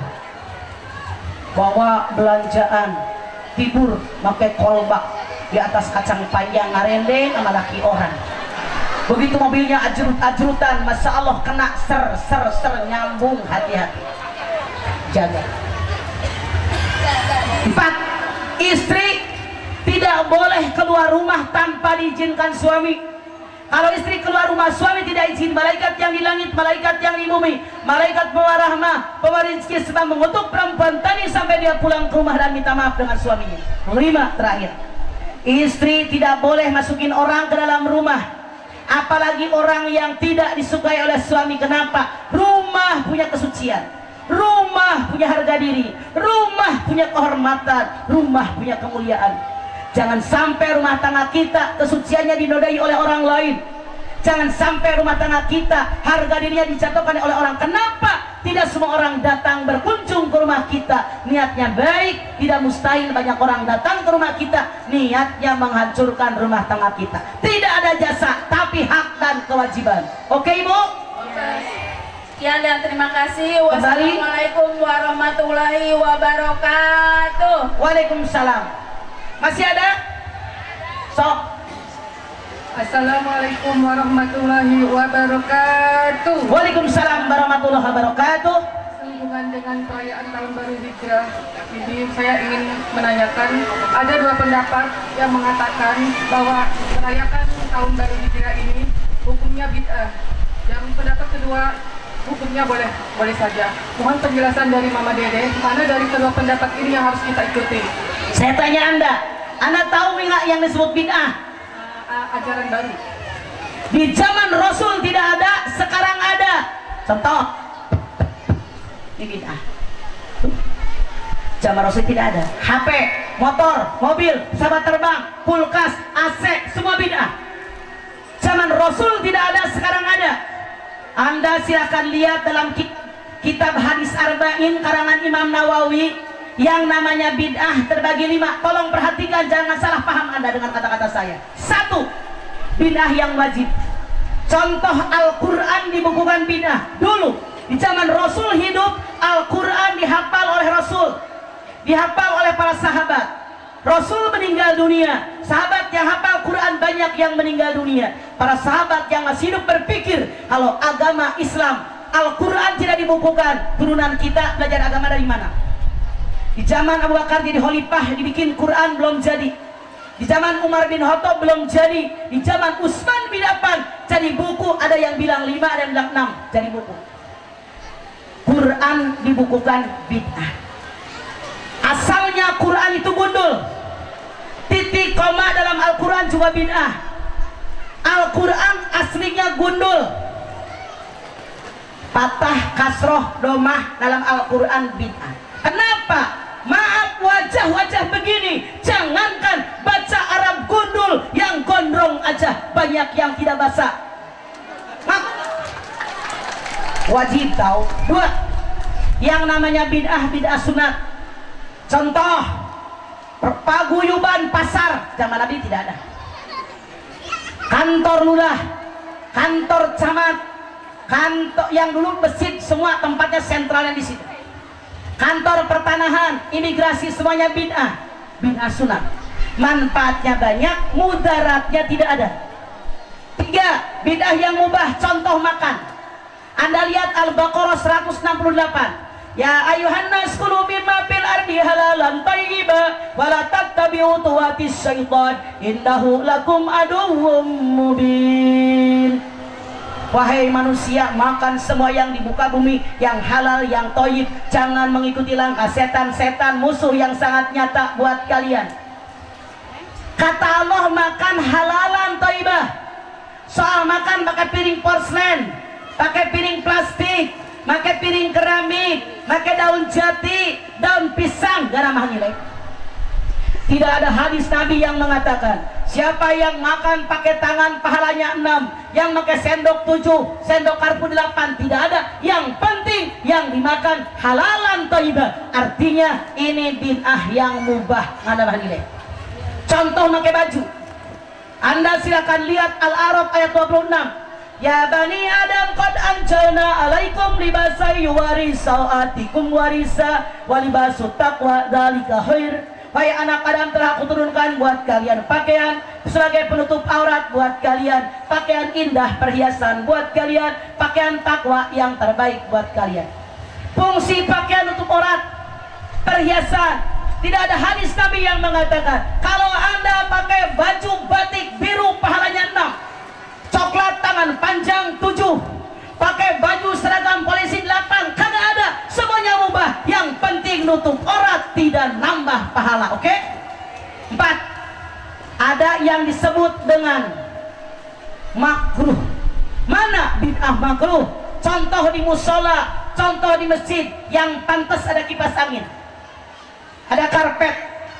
Bawa belanjaan, tidur pakai kolbak di atas kacang panjang, ngarendeng sama laki orang. Begitu mobilnya ajrut-ajrutan, masya Allah kena ser nyambung, hati-hati. Jaga. 4. Istri tidak boleh keluar rumah tanpa diizinkan suami. Kalau istri keluar rumah, suami tidak izin, malaikat yang di langit, malaikat yang di bumi, malaikat pembawa rahmah, pembawa rezeki sedang mengutuk perempuan tadi sampai dia pulang ke rumah dan minta maaf dengan suaminya. 5. Terakhir, istri tidak boleh masukin orang ke dalam rumah, apalagi orang yang tidak disukai oleh suami. Kenapa? Rumah punya kesucian, rumah punya harga diri, rumah punya kehormatan, rumah punya kemuliaan. Jangan sampai rumah tangga kita kesuciannya dinodai oleh orang lain. Jangan sampai rumah tangga kita harga dirinya dijatuhkan oleh orang. Kenapa? Tidak semua orang datang berkunjung ke rumah kita niatnya baik. Tidak mustahil banyak orang datang ke rumah kita niatnya menghancurkan rumah tangga kita. Tidak ada jasa, tapi hak dan kewajiban. Oke, Ibu? Sekian dan terima kasih. Wassalamualaikum warahmatullahi wabarakatuh. Waalaikumsalam. Masih ada? Sok. Assalamualaikum warahmatullahi wabarakatuh. Waalaikumsalam warahmatullahi wabarakatuh. Sehubungan dengan perayaan Tahun Baru Hijrah ini, saya ingin menanyakan, ada 2 pendapat yang mengatakan bahwa merayakan Tahun Baru Hijrah ini hukumnya bid'ah. Yang pendapat kedua, hukumnya boleh saja. Mohon penjelasan dari Mama Dede, mana dari kedua pendapat ini yang harus kita ikuti? Saya tanya Anda tahu nggak yang disebut bid'ah? Ajaran baru. Di zaman Rasul tidak ada, sekarang ada. Contoh, ini bid'ah. Zaman Rasul tidak ada. HP, motor, mobil, pesawat terbang, kulkas, AC, semua bid'ah. Zaman Rasul tidak ada, sekarang ada. Anda silakan lihat dalam kitab Hadis Arba'in karangan Imam Nawawi. Yang namanya bid'ah terbagi 5. Tolong perhatikan, jangan salah paham Anda dengan kata-kata saya. 1. Bid'ah yang wajib. Contoh, Al-Quran dibukukan bid'ah. Dulu di zaman Rasul hidup, Al-Quran dihafal oleh Rasul, dihafal oleh para sahabat. Rasul meninggal dunia, sahabat yang hafal Quran banyak yang meninggal dunia. Para sahabat yang masih hidup berpikir kalau agama Islam Al-Quran tidak dibukukan. Turunan kita belajar agama dari mana? Di zaman Abu Bakar jadi khalifah, dibikin Quran belum jadi. Di zaman Umar bin Khattab belum jadi. Di zaman Utsman bin Affan jadi buku. Ada yang bilang 5, ada yang bilang 6 jadi buku. Quran dibukukan bid'ah. Asalnya Quran itu gundul. Titik koma dalam Al-Quran juga bid'ah. Al-Quran aslinya gundul. Patah, kasroh, domah dalam Al-Quran bid'ah. Kenapa? Maaf, wajah-wajah begini jangankan baca Arab gundul, yang gondrong aja banyak yang tidak basah. Wajib tahu. 2, yang namanya bid'ah, bid'ah sunat. Contoh, paguyuban pasar zaman Nabi tidak ada. Kantor lurah, kantor camat, kantor yang dulu masjid semua tempatnya sentralnya di situ. Kantor pertanahan, imigrasi, semuanya bid'ah, bid'ah sunat. Manfaatnya banyak, mudaratnya tidak ada. 3, bid'ah yang mubah. Contoh makan. Anda lihat Al-Baqarah 168. Ya ayuhan nas kulu mimma fil ardi halalan thayyiba wa la tattabi'u khutuwatis syaitan innahu lakum aduwwum mubin. Wahai manusia, makan semua yang di muka bumi, yang halal, yang thayyib. Jangan mengikuti langkah setan-setan, musuh yang sangat nyata buat kalian. Kata Allah, makan halalan thayyibah. Soal makan pakai piring porselen, pakai piring plastik, pakai piring keramik, pakai daun jati, daun pisang, gak ramah nilai. Tidak ada hadis Nabi yang mengatakan siapa yang makan pakai tangan pahalanya 6, yang pakai sendok 7, sendok karpu 8. Tidak ada. Yang penting yang dimakan halalan thayyibah. Artinya ini bid'ah yang mubah, ada nilai. Contoh pakai baju. Anda silakan lihat Al-A'raf ayat 26. Ya bani Adam qad anjalna alaikum libasa yuwari sawatikum warisa walibasu taqwa dzalika khair. Wahai anak Adam, telah aku turunkan buat kalian pakaian sebagai penutup aurat buat kalian, pakaian indah perhiasan buat kalian, pakaian takwa yang terbaik buat kalian. Fungsi pakaian untuk aurat, perhiasan. Tidak ada hadis Nabi yang mengatakan kalau Anda pakai baju batik biru pahalanya 6, coklat tangan panjang 7, pakai baju seragam polisi 8. Kagak ada. Semuanya mubah. Yang penting nutup aurat, tidak nambah pahala. Oke? 4, ada yang disebut dengan makruh. Mana bid'ah makruh? Contoh di musola, contoh di masjid yang pantas ada kipas angin, ada karpet,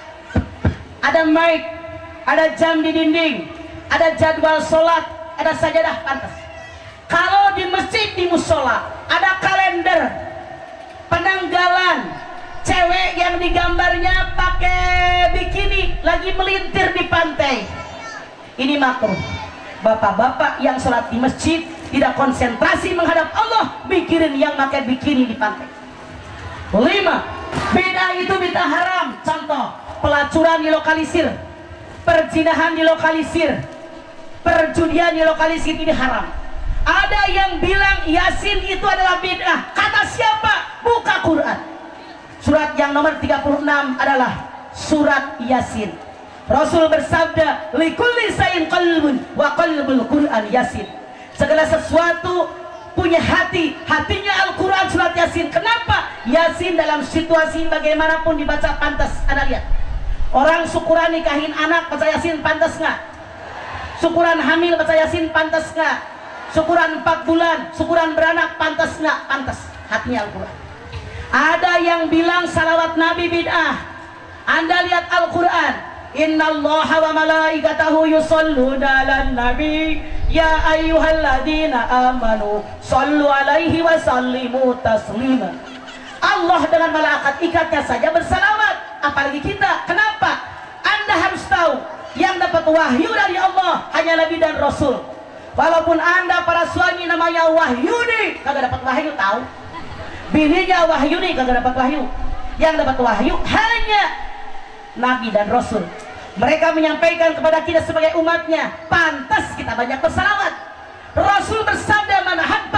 ada mic, ada jam di dinding, ada jadwal sholat, ada sajadah, pantas. Kalau di masjid, di musola ada kalender, penanggalan, cewek yang digambarnya pakai bikini lagi melintir di pantai, ini makruh. Bapak-bapak yang sholat di masjid tidak konsentrasi menghadap Allah, mikirin yang pakai bikini di pantai. 5, bid'ah itu bid'ah haram. Contoh, pelacuran dilokalisir, perzinahan dilokalisir, perjudian dilokalisir, ini haram. Ada yang bilang Yasin itu adalah bid'ah. Kata siapa? Buka Quran. Surat yang nomor 36 adalah surat Yasin. Rasul bersabda, likulli sayin qalbun wa qalbul Quran Yasin. Segala sesuatu punya hati, hatinya Al-Quran surat Yasin. Kenapa? Yasin dalam situasi bagaimanapun dibaca pantas. Anda lihat, orang syukuran nikahin anak baca Yasin pantas nggak? Syukuran hamil baca Yasin pantas nggak? Syukuran 4 bulan, syukuran beranak pantas nggak? Pantas. Hatinya Al-Quran. Ada yang bilang salawat Nabi bid'ah. Anda lihat Al-Quran, innallaha wa malaikatahu yusholluna 'alan nabi ya ayyuhalladzina amanu shallu 'alaihi wa sallimu taslima. Allah dengan malaikat ikatnya saja bersalawat, apalagi kita. Kenapa? Anda harus tahu yang dapat wahyu dari Allah hanya Nabi dan Rasul. Walaupun Anda para suami namanya Wahyudi, kagak dapat wahyu, tahu? Bininya Wahyudi, kagak dapat wahyu. Yang dapat wahyu hanya Nabi dan Rasul. Mereka menyampaikan kepada kita sebagai umatnya, pantas kita banyak bersalawat. Rasul bersabda, man habba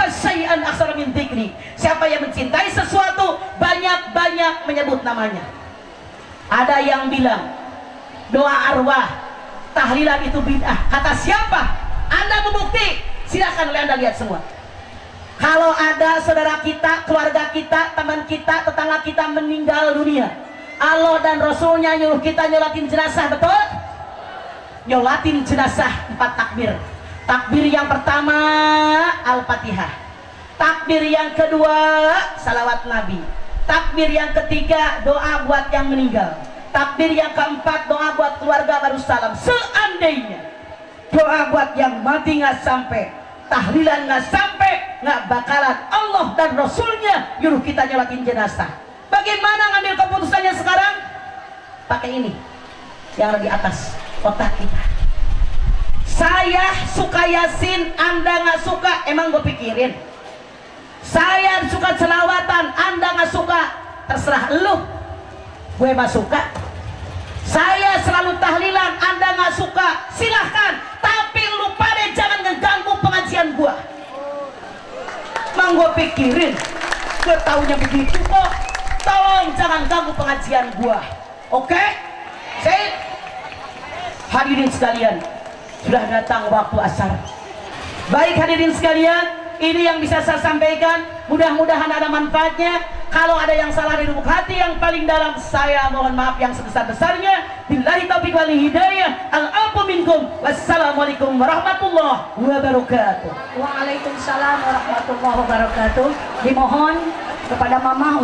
syai'an aktsara min dzikri. Siapa yang mencintai sesuatu, banyak-banyak menyebut namanya. Ada yang bilang doa arwah, tahlilan itu bid'ah. Kata siapa? Anda membukti, silakan oleh Anda lihat semua. Kalau ada saudara kita, keluarga kita, teman kita, tetangga kita meninggal dunia, Allah dan Rasulnya nyuruh kita nyolatin jenazah, betul? Nyolatin jenazah 4 takbir. Takbir yang pertama Al-Fatihah, takbir yang kedua salawat Nabi, takbir yang ketiga doa buat yang meninggal, takbir yang keempat doa buat keluarga baru salam. Seandainya doa buat yang mati nggak sampai, tahlilan nggak sampai, nggak bakalan Allah dan Rasulnya nyuruh kita nyolatin jenazah. Bagaimana ngambil keputusannya sekarang? Pakai ini yang di atas otak kita. Saya suka Yasin, Anda nggak suka, emang gue pikirin. Saya suka selawatan, Anda nggak suka, terserah lu. Gue mah suka. Saya selalu tahlilan, Anda nggak suka, silahkan. Tapi lu pada jangan ngeganggu pengajian gue. Emang gue pikirin, gue taunya begitu kok. Tolong jangan ganggu pengajian gue. Oke? Saya hadirin sekalian, sudah datang waktu asar. Baik hadirin sekalian, ini yang bisa saya sampaikan. Mudah-mudahan ada manfaatnya. Kalau ada yang salah di lubuk hati yang paling dalam, saya mohon maaf yang sebesar-besarnya. Billahi taufiq wal hidayah. Al-afu minkum. Wassalamualaikum warahmatullahi wabarakatuh. Waalaikumsalam warahmatullahi wabarakatuh. Dimohon kepada Mama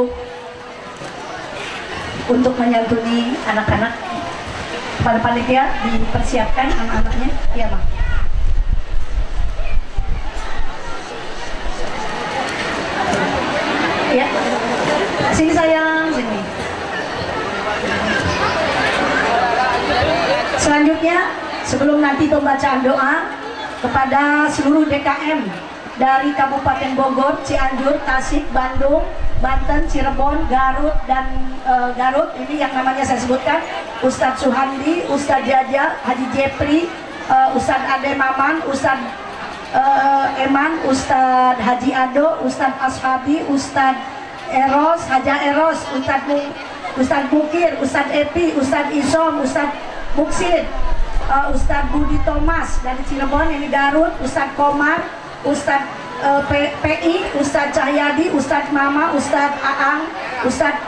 untuk menyantuni anak-anak. Pada panitia dipersiapkan anak-anaknya. Iya, Mak. Ya. Sini sayang, sini. Selanjutnya, sebelum nanti pembacaan doa kepada seluruh DKM dari Kabupaten Bogor, Cianjur, Tasik, Bandung, Banten, Cirebon, Garut, dan Garut, ini yang namanya saya sebutkan, Ustadz Suhandi, Ustadz Jaja, Haji Jepri, Ustadz Ade Maman, Ustadz Eman, Ustadz Haji Ado, Ustadz Ashabi, Ustadz Eros, Haja Eros, Ustadz Mukir, Ustadz Epi, Ustadz Isom, Ustadz Muksid, Ustadz Budi Thomas dari Cirebon, ini Garut, Ustadz Komar, Ustadz PI, Ustadz Cahyadi, Ustadz Mama, Ustadz Aang, Ustadz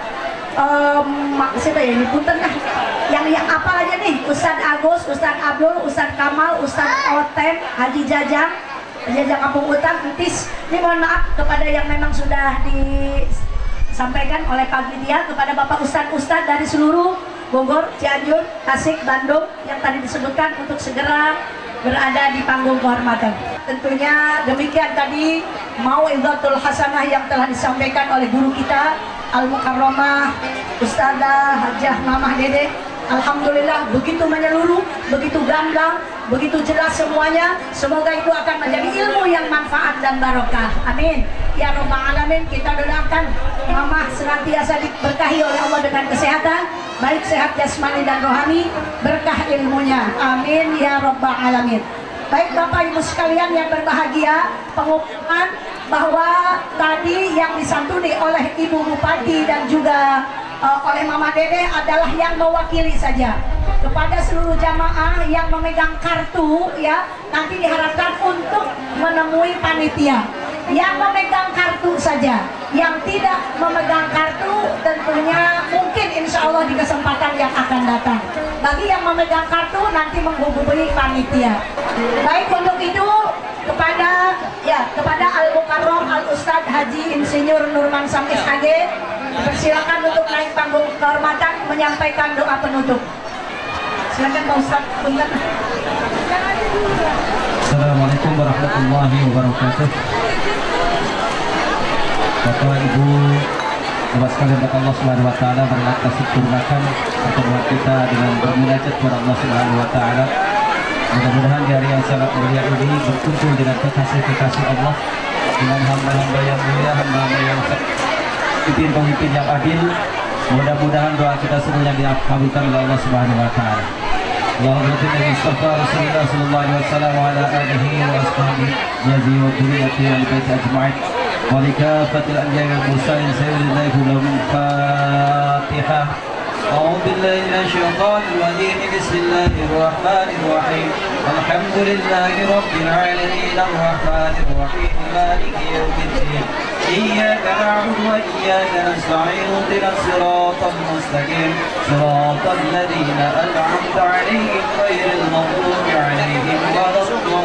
siapa ya ini punten lah, yang apa aja nih, Ustadz Agus, Ustadz Abdul, Ustadz Kamal, Ustadz Oten, Haji Jajang Kampung Utang, Entis. Ini mohon maaf kepada yang memang sudah disampaikan oleh panitia, kepada Bapak Ustadz dari seluruh Bogor, Cianjur, Tasik, Bandung yang tadi disebutkan untuk segera berada di panggung kehormatan. Tentunya demikian tadi mau'izatul hasanah yang telah disampaikan oleh guru kita Al-Mukarramah Ustazah Hajah Mamah Dede. Alhamdulillah begitu menyeluruh, begitu gamblang, begitu jelas semuanya. Semoga itu akan menjadi ilmu yang manfaat dan barokah. Amin. Ya Rabbal Alamin, kita doakan Mamah senantiasa diberkahi oleh Allah dengan kesehatan, baik sehat jasmani dan rohani, berkah ilmunya. Amin ya Rabbal Alamin. Baik Bapak Ibu sekalian yang berbahagia, pengumuman bahwa tadi yang disantuni oleh Ibu Bupati dan juga oleh Mama Dede adalah yang mewakili saja. Kepada seluruh jamaah yang memegang kartu, ya, nanti diharapkan untuk menemui panitia. Yang memegang kartu saja, yang tidak memegang kartu tentunya mungkin insya Allah di kesempatan yang akan datang. Bagi yang memegang kartu nanti menghubungi panitia. Baik, untuk itu kepada Al-Mukarram Al-Ustadz Haji Insinyur Nurman Samis AG, dipersilakan untuk naik panggung kehormatan menyampaikan doa penutup. Silakan Pak Ustadz. Assalamualaikum warahmatullahi wabarakatuh. Bapak Ibu, Bapak sekalian, Allah Subhanahu wa taala berlaku sempurnakan pertemuan kita dengan bermunajat kepada Allah Subhanahu wa taala. Mudah-mudahan di hari yang sangat mulia ini berkumpul dengan kekasih-kekasih Allah, dengan hamba-hamba yang mulia, hamba-hamba yang pemimpin yang adil. Mudah-mudahan doa kita semuanya dikabulkan oleh Allah Subhanahu wa taala. اللهم صل على المصطفى رسول الله صلى الله عليه وسلم وعلى آله وأصحابه جزي وذريته والبيت أجمعين ولكافة الأنبياء والمرسلين سيد الله لهم الفاتحة. أعوذ بالله من الشيطان الرجيم بسم الله الرحمن الرحيم الحمد لله رب العالمين الرحمن الرحيم مالك يوم الدين إياك نعبد وإياك نستعين اهدنا الصراط المستقيم صراط الذين أنعمت عليهم غير المغضوب عليهم ولا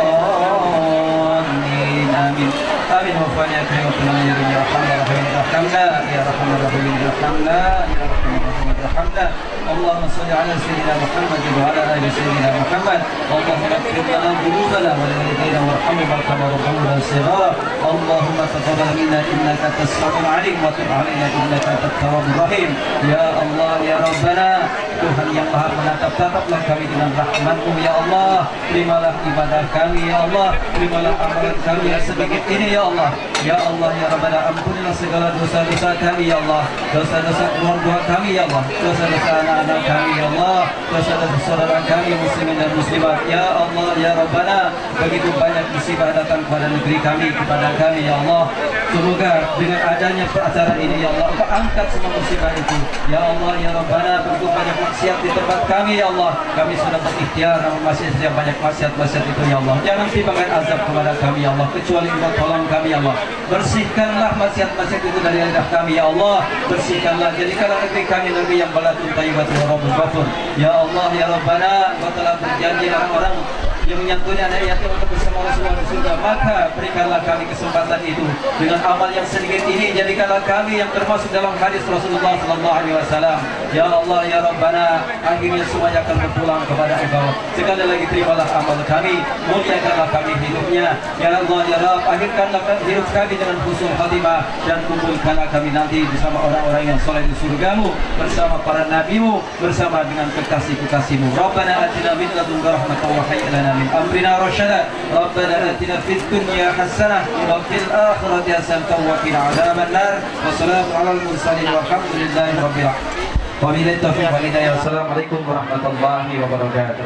الضالين آمين آمين وفاني أكرم وكلام يا رحمن الرحيم ارحمنا يا رحمن الرحيم ارحمنا يا رحمن الرحيم ارحمنا اللهم صل على سيدنا محمد وعلى آل سيدنا محمد اللهم اغفر لنا ذنوبنا ولوالدينا وارحمنا كما ربونا صغارا اللهم تقبل منا إنك أنت السميع العليم وتب علينا إنك أنت التواب الرحيم يا الله يا ربنا Tuhan yang maha menatap, tataplah kami dengan rahmat-Mu ya Allah. Terimalah ibadah kami ya Allah, terimalah amalan kami yang sedikit ini ya Allah. Ya Allah ya Rabbana, ampunilah segala dosa-dosa kami ya Allah, dosa-dosa keluarga kami ya Allah, dosa-dosa anak-anak kami ya Allah, dosa-dosa saudara kami muslimin dan muslimat ya Allah ya Rabbana. Begitu banyak musibah datang kepada negeri kami, kepada kami ya Allah. Semoga dengan adanya acara ini ya Allah, Engkau angkat semua musibah itu ya Allah ya Rabbana. Begitu banyak maksiat di tempat kami ya Allah, kami sudah berikhtiar namun masih saja banyak maksiat-maksiat itu ya Allah. Jangan timbangkan azab kepada kami ya Allah, kecuali Engkau tolong kami ya Allah. Bersihkanlah maksiat-maksiat itu dari lidah kami ya Allah, bersihkanlah, jadikanlah negeri kami negeri yang balatun thayyibatun wa rabbul ghafur ya Allah ya Rabbana. Engkau telah berjanji orang-orang yang menyantuni anak yatim untuk bersama Rasulullah di surga, maka berikanlah kami kesempatan itu dengan amal yang sedikit ini. Jadikanlah kami yang termasuk dalam hadis Rasulullah sallallahu alaihi wasallam ya Allah ya Rabbana. Akhirnya semuanya akan berpulang kepada Engkau. Sekali lagi terimalah amal kami, muliakanlah kami hidupnya ya Allah ya Rabb. Akhirkanlah hidup kami dengan husnul khatimah dan kumpulkanlah kami nanti bersama orang-orang yang soleh di surgamu, bersama para nabimu, bersama dengan kekasih-kekasihmu. Rabbana atina min ladunka rahmatan wa hayyi lana min amrina rasyada. Rabbana atina fid dunya hasanah wa fil akhirati hasanah wa qina adzaban nar. Wassalamu alal mursalin walhamdulillahi rabbil alamin. Wabillahi taufiq wal hidayah. Wassalamualaikum warahmatullahi wabarakatuh.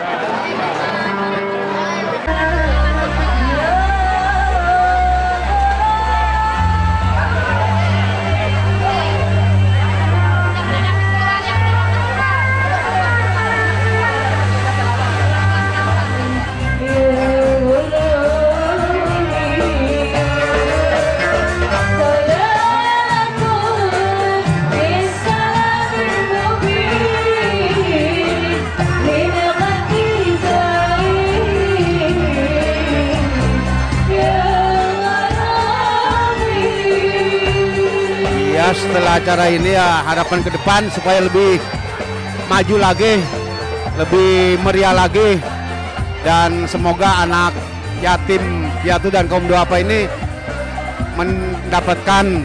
Setelah acara ini ya harapan ke depan supaya lebih maju lagi, lebih meriah lagi, dan semoga anak yatim piatu dan kaum duafa ini mendapatkan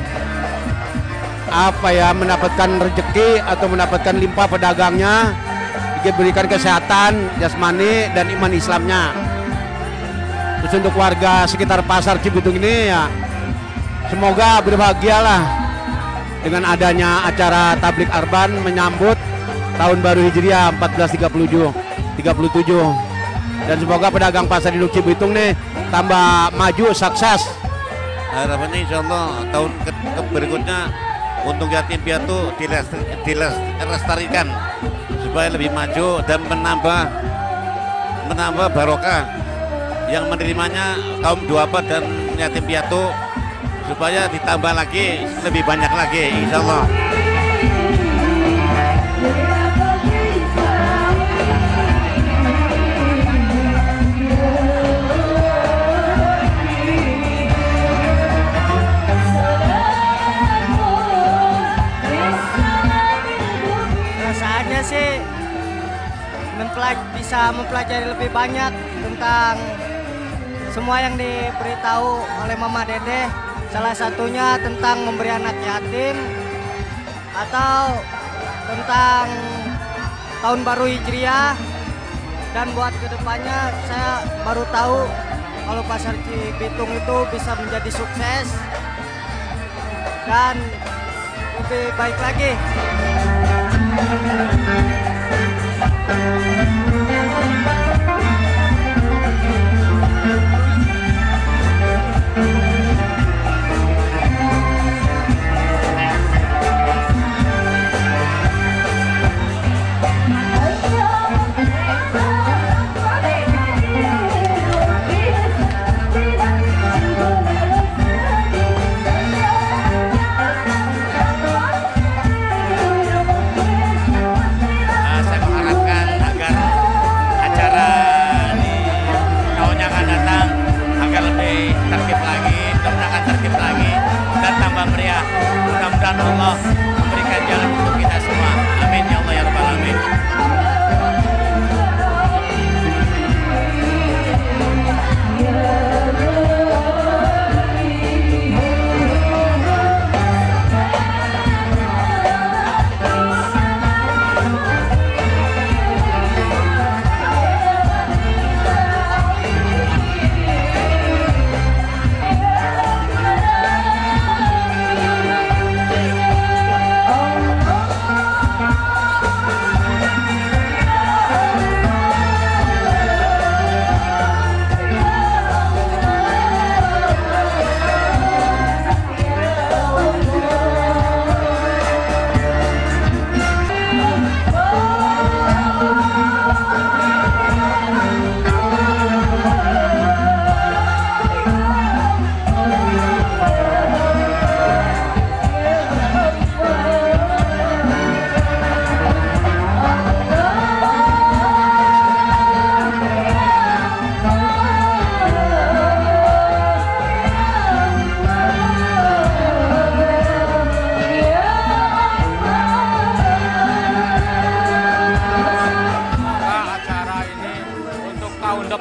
mendapatkan rezeki atau mendapatkan limpah pedagangnya, diberikan kesehatan jasmani dan iman Islamnya. Terus untuk warga sekitar pasar Cibitung ini ya semoga berbahagialah dengan adanya acara tablik arban menyambut tahun baru Hijriah 1437 dan semoga pedagang pasar induk Cibitung nih tambah maju, sukses. Harapannya insya Allah tahun berikutnya untuk yatim piatu dilestarikan supaya lebih maju dan menambah barokah yang menerimanya kaum duafa dan yatim piatu, supaya ditambah lagi, lebih banyak lagi insya Allah. Perasaannya sih bisa mempelajari lebih banyak tentang semua yang diberitahu oleh Mama Dede. Salah satunya tentang memberi anak yatim atau tentang tahun baru Hijriah, dan buat kedepannya saya baru tahu kalau pasar Cibitung itu bisa menjadi sukses dan lebih baik lagi.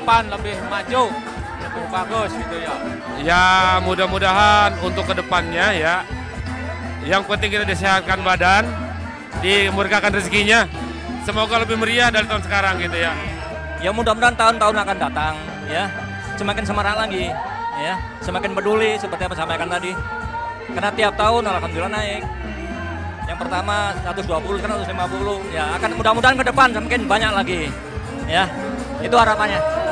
depan lebih maju, lebih bagus gitu ya. Ya mudah-mudahan untuk kedepannya ya. Yang penting kita disehatkan badan, dimurahkan rezekinya. Semoga lebih meriah dari tahun sekarang gitu ya. Ya mudah-mudahan tahun-tahun akan datang ya. Semakin semarak lagi ya. Semakin peduli seperti apa sampaikan tadi. Karena tiap tahun alhamdulillah naik. Yang pertama 120 sekarang 150 ya, akan mudah-mudahan ke depan semakin banyak lagi ya. Itu harapannya.